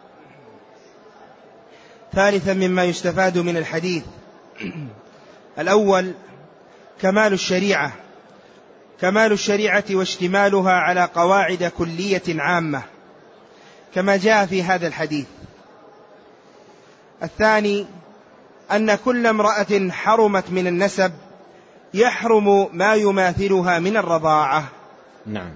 ثالثا مما يستفاد من الحديث: الأول كمال الشريعة كمال الشريعة واشتمالها على قواعد كلية عامة كما جاء في هذا الحديث. الثاني أن كل امرأة حرمت من النسب يحرم ما يماثلها من الرضاعة. نعم.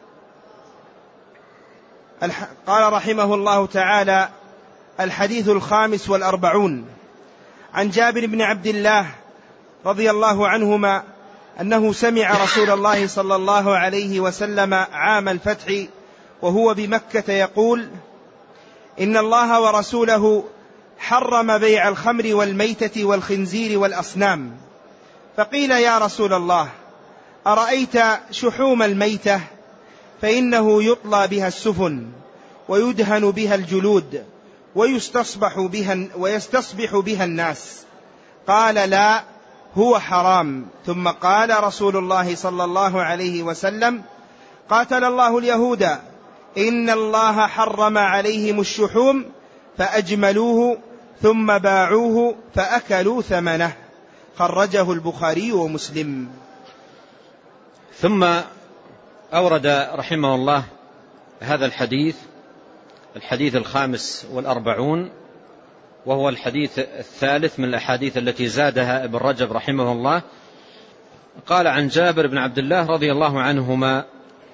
قال رحمه الله تعالى: الحديث الخامس والأربعون عن جابر بن عبد الله رضي الله عنهما أنه سمع رسول الله صلى الله عليه وسلم عام الفتح وهو بمكة يقول: إن الله ورسوله حرم بيع الخمر والميتة والخنزير والأصنام. فقيل يا رسول الله أرأيت شحوم الميتة فإنه يطلى بها السفن ويدهن بها الجلود ويستصبح بها, ويستصبح بها الناس. قال لا هو حرام. ثم قال رسول الله صلى الله عليه وسلم قاتل الله اليهود إن الله حرم عليهم الشحوم فأجملوه ثم باعوه فأكلوا ثمنه. خرجه البخاري ومسلم. ثم أورد رحمه الله هذا الحديث الحديث الخامس والأربعون، وهو الحديث الثالث من الأحاديث التي زادها ابن رجب رحمه الله. قال عن جابر بن عبد الله رضي الله عنهما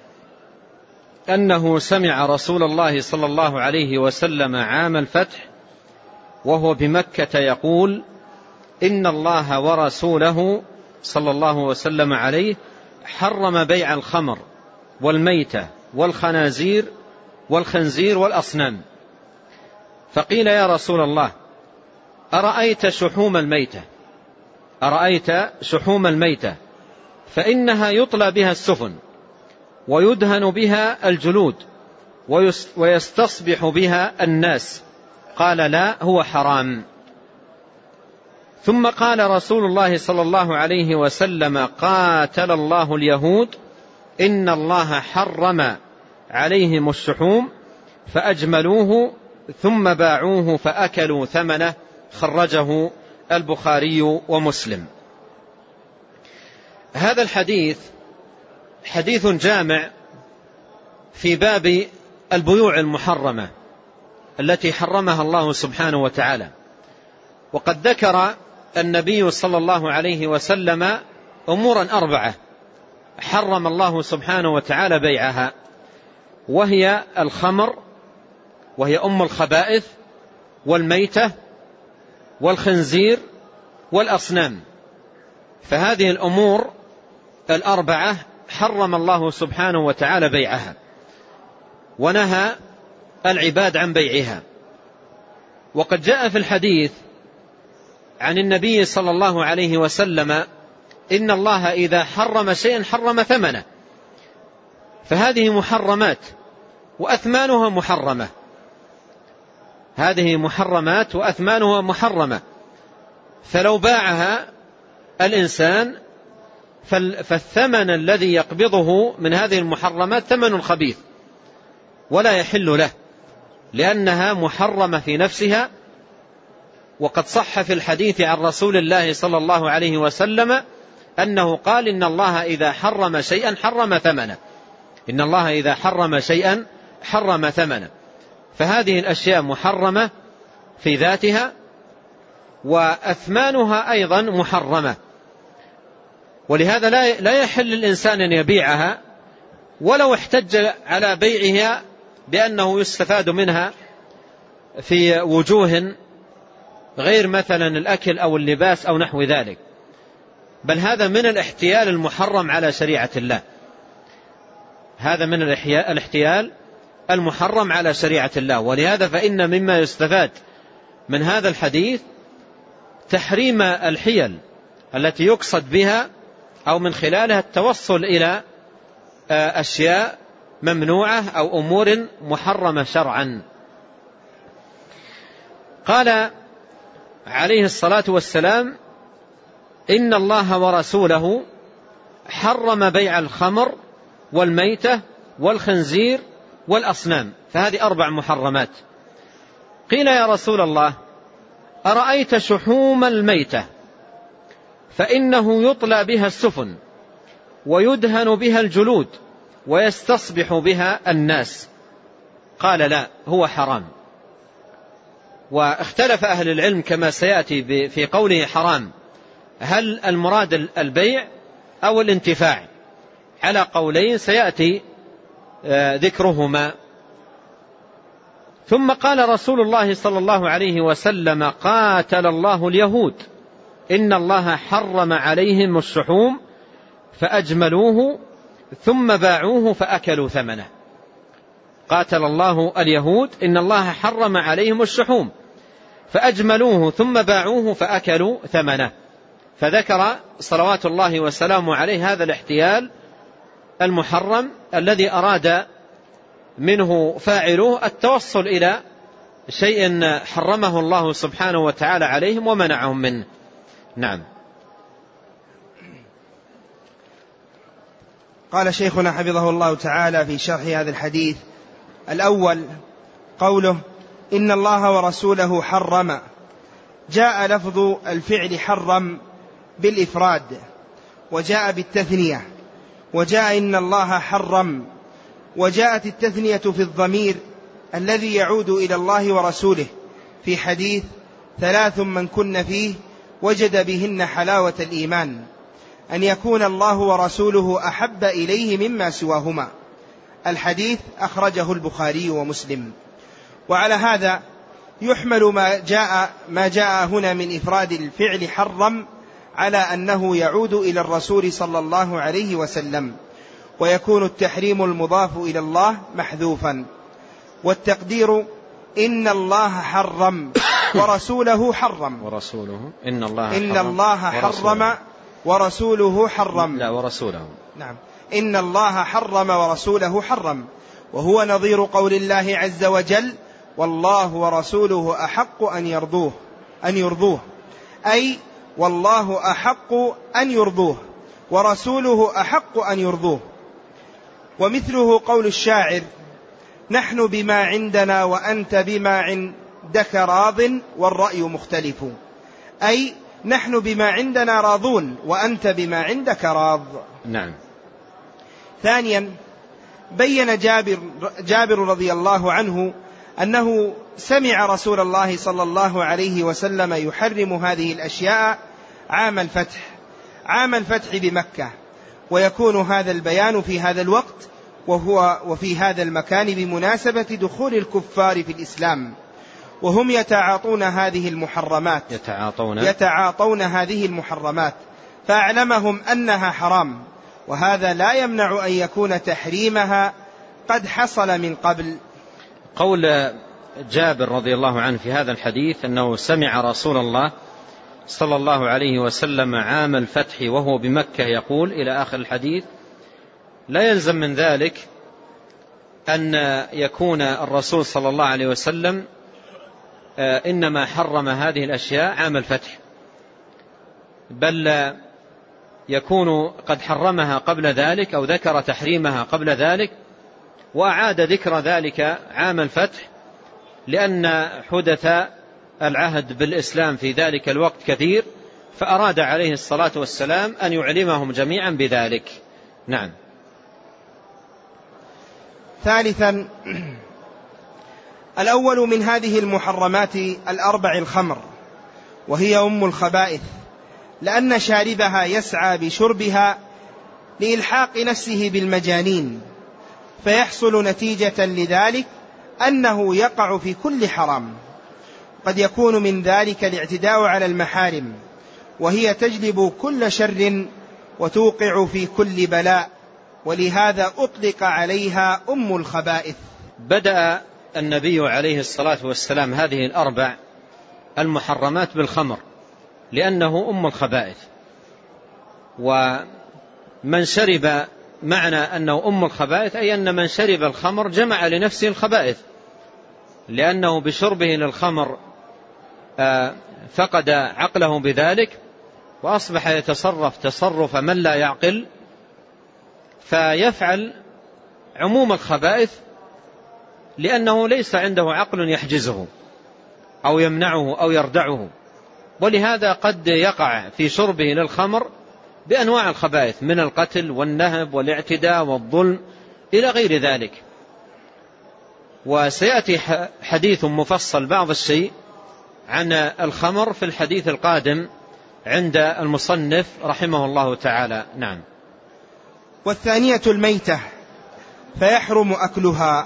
أنه سمع رسول الله صلى الله عليه وسلم عام الفتح وهو بمكة يقول إن الله ورسوله صلى الله وسلم عليه حرم بيع الخمر والميتة والخنازير والخنزير والأصنام. فقيل يا رسول الله أرأيت شحوم الميتة أرأيت شحوم الميتة فإنها يطلى بها السفن ويدهن بها الجلود ويستصبح بها الناس. قال لا هو حرام. ثم قال رسول الله صلى الله عليه وسلم قاتل الله اليهود إن الله حرم عليهم الشحوم فأجملوه ثم باعوه فأكلوا ثمنه. خرجه البخاري ومسلم. هذا الحديث حديث جامع في باب البيوع المحرمة التي حرمها الله سبحانه وتعالى. وقد ذكر النبي صلى الله عليه وسلم أمورا أربعة حرم الله سبحانه وتعالى بيعها، وهي الخمر وهي أم الخبائث والميتة والخنزير والأصنام. فهذه الأمور الأربعة حرم الله سبحانه وتعالى بيعها ونهى العباد عن بيعها. وقد جاء في الحديث عن النبي صلى الله عليه وسلم إن الله إذا حرم شيئا حرم ثمنه. فهذه محرمات وأثمانها محرمة هذه محرمات وأثمانها محرمة. فلو باعها الإنسان فالثمن الذي يقبضه من هذه المحرمات ثمن خبيث ولا يحل له، لأنها محرمة في نفسها. وقد صح في الحديث عن رسول الله صلى الله عليه وسلم أنه قال إن الله إذا حرم شيئا حرم ثمنه إن الله إذا حرم شيئا حرم ثمنه. فهذه الأشياء محرمة في ذاتها وأثمانها أيضا محرمة، ولهذا لا يحل للإنسان أن يبيعها ولو احتج على بيعها بأنه يستفاد منها في وجوه غير مثلا الأكل أو اللباس أو نحو ذلك، بل هذا من الاحتيال المحرم على شريعة الله هذا من الاحتيال المحرم على شريعة الله. ولهذا فإن مما يستفاد من هذا الحديث تحريم الحيل التي يقصد بها أو من خلالها التوصل إلى أشياء ممنوعة أو أمور محرمة شرعا. قال عليه الصلاة والسلام إن الله ورسوله حرم بيع الخمر والميتة والخنزير والأصنام. فهذه أربع محرمات. قيل يا رسول الله أرأيت شحوم الميتة فإنه يطلى بها السفن ويدهن بها الجلود ويستصبح بها الناس. قال لا هو حرام. واختلف أهل العلم كما سيأتي في قوله حرام هل المراد البيع أو الانتفاع، على قولين سيأتي ذكرهما. ثم قال رسول الله صلى الله عليه وسلم قاتل الله اليهود إن الله حرم عليهم الشحوم فأجملوه ثم باعوه فأكلوا ثمنه. قاتل الله اليهود إن الله حرم عليهم الشحوم فأجملوه ثم باعوه فأكلوا ثمنه. فذكر صلوات الله وسلامه عليه هذا الاحتيال المحرم الذي أراد منه فاعلوه التوصل إلى شيء حرمه الله سبحانه وتعالى عليهم ومنعهم منه. نعم. قال شيخنا حفظه الله تعالى في شرح هذا الحديث: الأول قوله إن الله ورسوله حرم، جاء لفظ الفعل حرم بالإفراد وجاء بالتثنية، وجاء إن الله حرم، وجاءت التثنية في الضمير الذي يعود إلى الله ورسوله في حديث ثلاث من كن فيه وجد بهن حلاوة الإيمان: أن يكون الله ورسوله أحب إليه مما سواهما. الحديث أخرجه البخاري ومسلم. وعلى هذا يحمل ما جاء, ما جاء هنا من إفراد الفعل حرم على أنه يعود إلى الرسول صلى الله عليه وسلم، ويكون التحريم المضاف إلى الله محذوفا، والتقدير إن الله حرم ورسوله حرم ورسوله إن الله إن الله حرم ورسوله حرم لا ورسوله نعم إن الله حرم ورسوله حرم، وهو نظير قول الله عز وجل: والله ورسوله أحق أن يرضوه أن يرضوه أي والله أحق أن يرضوه ورسوله أحق أن يرضوه. ومثله قول الشاعر: نحن بما عندنا وأنت بما عندك راض والرأي مختلف، أي نحن بما عندنا راضون وأنت بما عندك راض. نعم. ثانيا بين جابر, جابر رضي الله عنه أنه سمع رسول الله صلى الله عليه وسلم يحرم هذه الأشياء عام الفتح عام الفتح بمكة، ويكون هذا البيان في هذا الوقت وهو وفي هذا المكان بمناسبة دخول الكفار في الإسلام، وهم يتعاطون هذه المحرمات يتعاطون, يتعاطون هذه المحرمات فأعلمهم أنها حرام، وهذا لا يمنع أن يكون تحريمها قد حصل من قبل. قول جابر رضي الله عنه في هذا الحديث أنه سمع رسول الله صلى الله عليه وسلم عام الفتح وهو بمكة يقول إلى آخر الحديث، لا يلزم من ذلك أن يكون الرسول صلى الله عليه وسلم إنما حرم هذه الأشياء عام الفتح، بل يكون قد حرمها قبل ذلك أو ذكر تحريمها قبل ذلك وأعاد ذكر ذلك عام الفتح، لأن حدث العهد بالإسلام في ذلك الوقت كثير، فأراد عليه الصلاة والسلام أن يعلمهم جميعا بذلك. نعم. ثالثا الأول من هذه المحرمات الأربع الخمر، وهي أم الخبائث، لأن شاربها يسعى بشربها لإلحاق نفسه بالمجانين، فيحصل نتيجة لذلك أنه يقع في كل حرام. قد يكون من ذلك الاعتداء على المحارم، وهي تجلب كل شر وتوقع في كل بلاء، ولهذا أطلق عليها أم الخبائث. بدأ النبي عليه الصلاة والسلام هذه الأربع المحرمات بالخمر لأنه أم الخبائث، ومن شرب معنى أنه أم الخبائث أي أن من شرب الخمر جمع لنفسه الخبائث، لأنه بشربه للخمر فقد عقله بذلك وأصبح يتصرف تصرف من لا يعقل، فيفعل عموم الخبائث لأنه ليس عنده عقل يحجزه أو يمنعه أو يردعه، ولهذا قد يقع في شربه للخمر بأنواع الخبائث من القتل والنهب والاعتداء والظلم إلى غير ذلك. وسيأتي حديث مفصل بعض الشيء عن الخمر في الحديث القادم عند المصنف رحمه الله تعالى. نعم. والثانية الميتة فيحرم أكلها.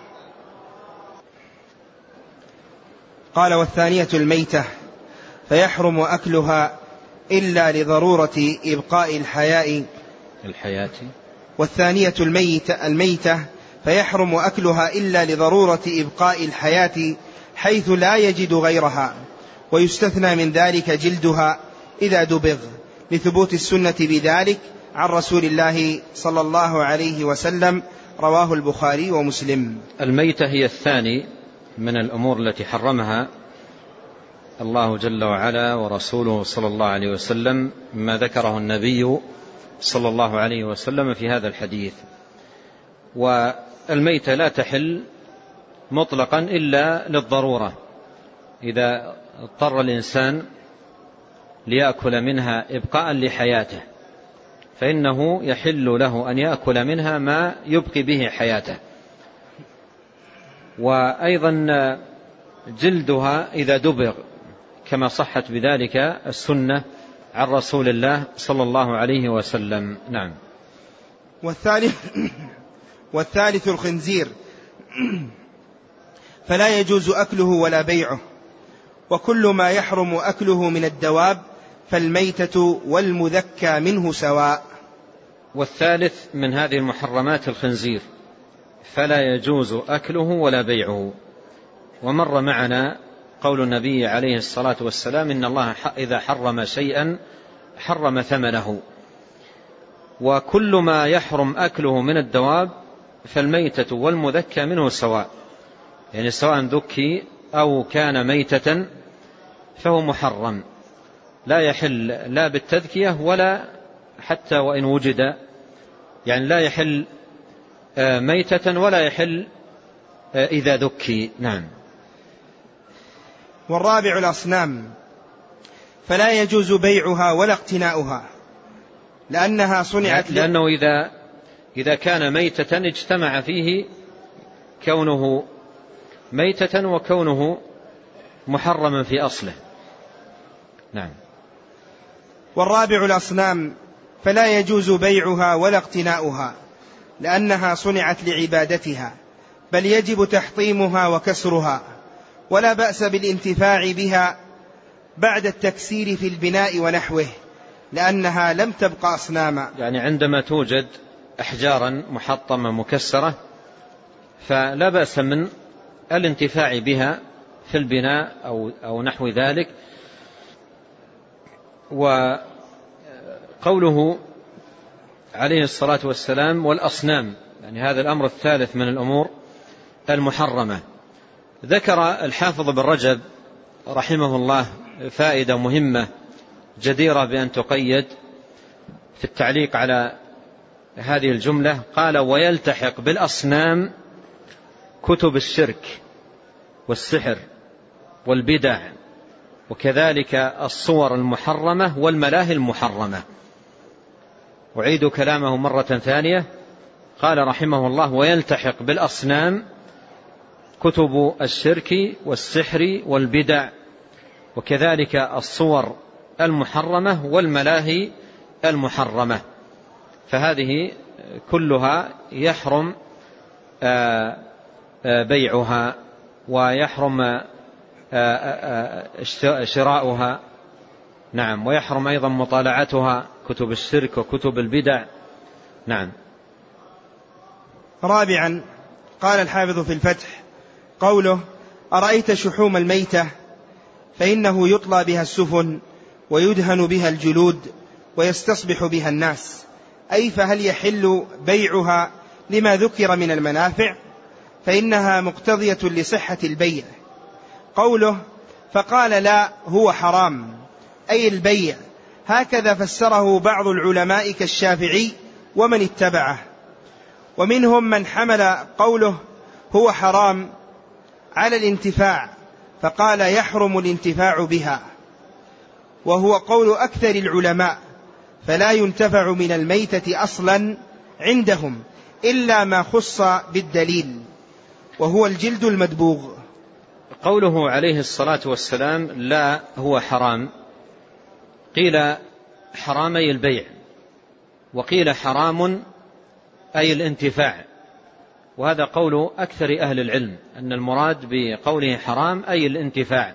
قال: والثانية الميتة فيحرم أكلها إلا لضرورة إبقاء الحياء الحياة والثانية الميتة, الميتة فيحرم أكلها إلا لضرورة إبقاء الحياة حيث لا يجد غيرها، ويستثنى من ذلك جلدها إذا دبغ، لثبوت السنة بذلك عن رسول الله صلى الله عليه وسلم، رواه البخاري ومسلم. الميتة هي الثاني من الأمور التي حرمها الله جل وعلا ورسوله صلى الله عليه وسلم، ما ذكره النبي صلى الله عليه وسلم في هذا الحديث. والميتة لا تحل مطلقا إلا للضرورة، إذا اضطر الإنسان ليأكل منها إبقاء لحياته فإنه يحل له أن يأكل منها ما يبقي به حياته. وأيضا جلدها إذا دبغ كما صحت بذلك السنة عن رسول الله صلى الله عليه وسلم. نعم. والثالث, والثالث الخنزير، فلا يجوز أكله ولا بيعه، وكل ما يحرم أكله من الدواب فالميتة والمذكى منه سواء. والثالث من هذه المحرمات الخنزير، فلا يجوز أكله ولا بيعه. ومر معنا قول النبي عليه الصلاة والسلام إن الله إذا حرم شيئا حرم ثمنه. وكل ما يحرم أكله من الدواب فالميتة والمذكى منه سواء، يعني سواء ذكي أو كان ميتة فهو محرم، لا يحل لا بالتذكية ولا حتى وإن وجد، يعني لا يحل ميتة ولا يحل إذا ذكي. نعم. والرابع الأصنام، فلا يجوز بيعها ولا اقتناؤها، لأنها صنعت لأنه إذا إذا كان ميتة اجتمع فيه كونه ميتة وكونه محرما في أصله. نعم. والرابع الأصنام، فلا يجوز بيعها ولا اقتناؤها، لأنها صنعت لعبادتها، بل يجب تحطيمها وكسرها، ولا بأس بالانتفاع بها بعد التكسير في البناء ونحوه، لأنها لم تبقى أصناما. يعني عندما توجد أحجارا محطمة مكسرة فلا بأس من الانتفاع بها في البناء أو, أو نحو ذلك. وقوله عليه الصلاة والسلام والأصنام، يعني هذا الأمر الثالث من الأمور المحرمة. ذكر الحافظ بن رجب رحمه الله فائدة مهمة جديرة بأن تقيد في التعليق على هذه الجملة. قال: ويلتحق بالأصنام كتب الشرك والسحر والبدع، وكذلك الصور المحرمة والملاهي المحرمة. أعيد كلامه مرة ثانية. قال رحمه الله: ويلتحق بالأصنام كتب الشرك والسحر والبدع، وكذلك الصور المحرمة والملاهي المحرمة. فهذه كلها يحرم بيعها ويحرم شراؤها. نعم. ويحرم أيضا مطالعتها، كتب الشرك وكتب البدع. نعم. رابعا، قال الحافظ في الفتح قوله: أرأيت شحوم الميتة فإنه يطلى بها السفن ويدهن بها الجلود ويستصبح بها الناس، أي فهل يحل بيعها لما ذكر من المنافع؟ فإنها مقتضية لصحة البيع. قوله فقال لا هو حرام، أي البيع، هكذا فسره بعض العلماء كالشافعي ومن اتبعه، ومنهم من حمل قوله هو حرام على الانتفاع فقال يحرم الانتفاع بها، وهو قول أكثر العلماء، فلا ينتفع من الميتة أصلا عندهم إلا ما خص بالدليل، وهو الجلد المدبوغ. قوله عليه الصلاة والسلام لا هو حرام، قيل حرام أي البيع، وقيل حرام أي الانتفاع، وهذا قول أكثر أهل العلم أن المراد بقوله حرام أي الانتفاع.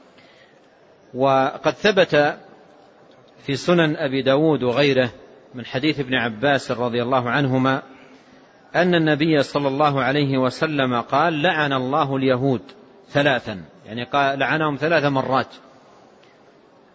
وقد ثبت في سنن أبي داود وغيره من حديث ابن عباس رضي الله عنهما أن النبي صلى الله عليه وسلم قال: لعن الله اليهود ثلاثا، يعني قال لعنهم ثلاث مرات،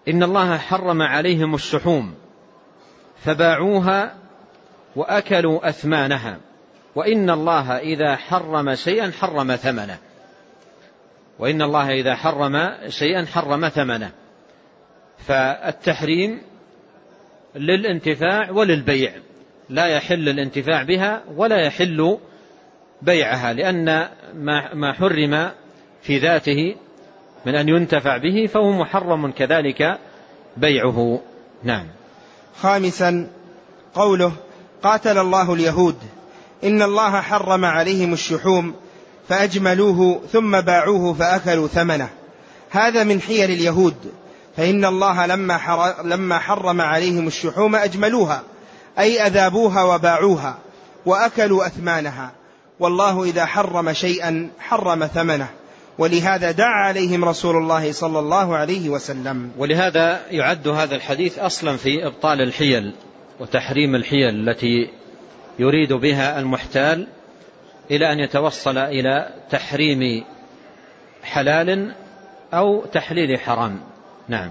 إن الله حرم عليهم الشحوم فباعوها وأكلوا أثمانها، وإن الله إذا حرم شيئا حرم ثمنه، وإن الله إذا حرم شيئا حرم ثمنه. فالتحريم للانتفاع وللبيع، لا يحل الانتفاع بها ولا يحل بيعها، لأن ما حرم في ذاته من أن ينتفع به فهو محرم كذلك بيعه. نعم. خامسا قوله قاتل الله اليهود، إن الله حرم عليهم الشحوم فأجملوه ثم باعوه فأكلوا ثمنه. هذا من حيل اليهود، فإن الله لما حرم عليهم الشحوم أجملوها، أي أذابوها وباعوها وأكلوا أثمانها، والله إذا حرم شيئا حرم ثمنه، ولهذا دعا عليهم رسول الله صلى الله عليه وسلم. ولهذا يعد هذا الحديث أصلا في إبطال الحيل وتحريم الحيل التي يريد بها المحتال إلى أن يتوصل إلى تحريم حلال أو تحليل حرام. نعم.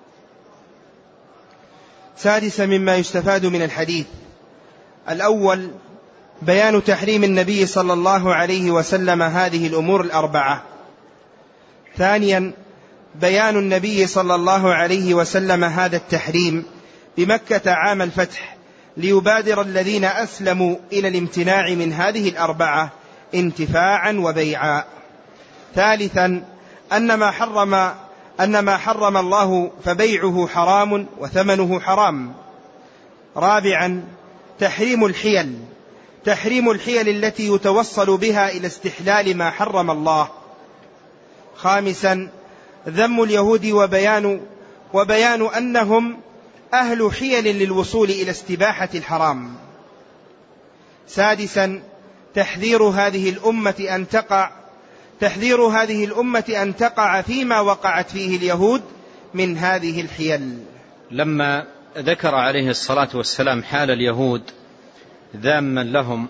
سادسا مما يستفاد من الحديث: الأول بيان تحريم النبي صلى الله عليه وسلم هذه الأمور الأربعة. ثانيا بيان النبي صلى الله عليه وسلم هذا التحريم بمكة عام الفتح ليبادر الذين أسلموا إلى الامتناع من هذه الأربعة انتفاعا وبيعا. ثالثا أن ما حرم أن ما حرم الله فبيعه حرام وثمنه حرام. رابعا تحريم الحيل تحريم الحيل التي يتوصل بها إلى استحلال ما حرم الله. خامسا ذم اليهود وبيان وبيان أنهم أهل حيل للوصول إلى استباحة الحرام. سادسا تحذير هذه الأمة أن تقع تحذير هذه الأمة أن تقع فيما وقعت فيه اليهود من هذه الحيل. لما ذكر عليه الصلاة والسلام حال اليهود ذاما لهم،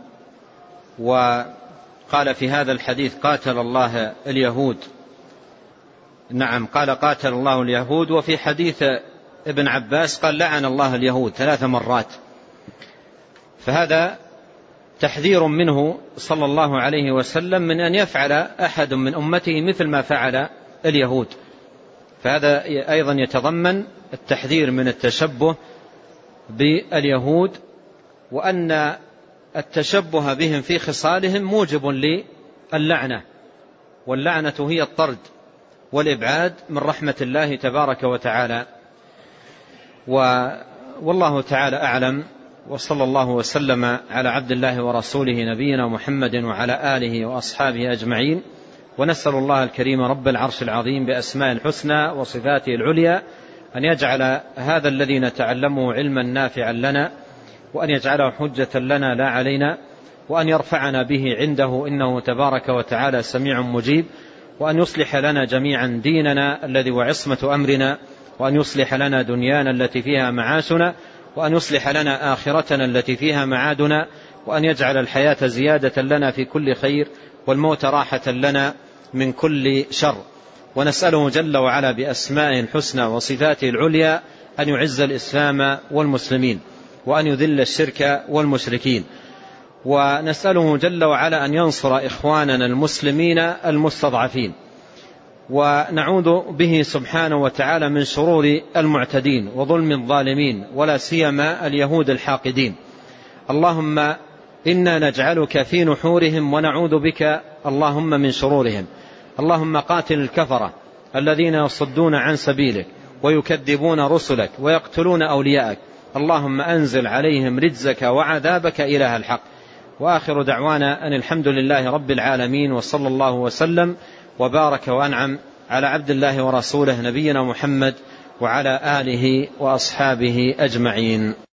وقال في هذا الحديث قاتل الله اليهود، نعم قال قاتل الله اليهود، وفي حديث ابن عباس قال لعن الله اليهود ثلاث مرات. فهذا تحذير منه صلى الله عليه وسلم من أن يفعل أحد من أمته مثل ما فعل اليهود. فهذا أيضا يتضمن التحذير من التشبه باليهود، وأن التشبه بهم في خصالهم موجب للعنة، واللعنة هي الطرد والإبعاد من رحمة الله تبارك وتعالى. والله تعالى أعلم، وصلى الله وسلم على عبد الله ورسوله نبينا محمد وعلى آله وأصحابه أجمعين. ونسأل الله الكريم رب العرش العظيم بأسماء الحسنى وصفاته العليا أن يجعل هذا الذي نتعلمه علما نافعا لنا، وأن يجعله حجة لنا لا علينا، وأن يرفعنا به عنده إنه تبارك وتعالى سميع مجيب، وأن يصلح لنا جميعا ديننا الذي وعصمة أمرنا، وأن يصلح لنا دنيانا التي فيها معاشنا، وأن يصلح لنا آخرتنا التي فيها معادنا، وأن يجعل الحياة زيادة لنا في كل خير والموت راحة لنا من كل شر. ونسأله جل وعلا بأسمائه الحسنى وصفاته العليا أن يعز الإسلام والمسلمين، وأن يذل الشرك والمشركين. ونسأله جل وعلا أن ينصر إخواننا المسلمين المستضعفين، ونعوذ به سبحانه وتعالى من شرور المعتدين وظلم الظالمين، ولا سيما اليهود الحاقدين. اللهم إنا نجعلك في نحورهم ونعوذ بك اللهم من شرورهم. اللهم قاتل الكفرة الذين يصدون عن سبيلك ويكذبون رسلك ويقتلون أولياءك. اللهم أنزل عليهم رجزك وعذابك إله الحق. وآخر دعوانا أن الحمد لله رب العالمين، وصلى الله وسلم وبارك وأنعم على عبد الله ورسوله نبينا محمد وعلى آله وأصحابه أجمعين.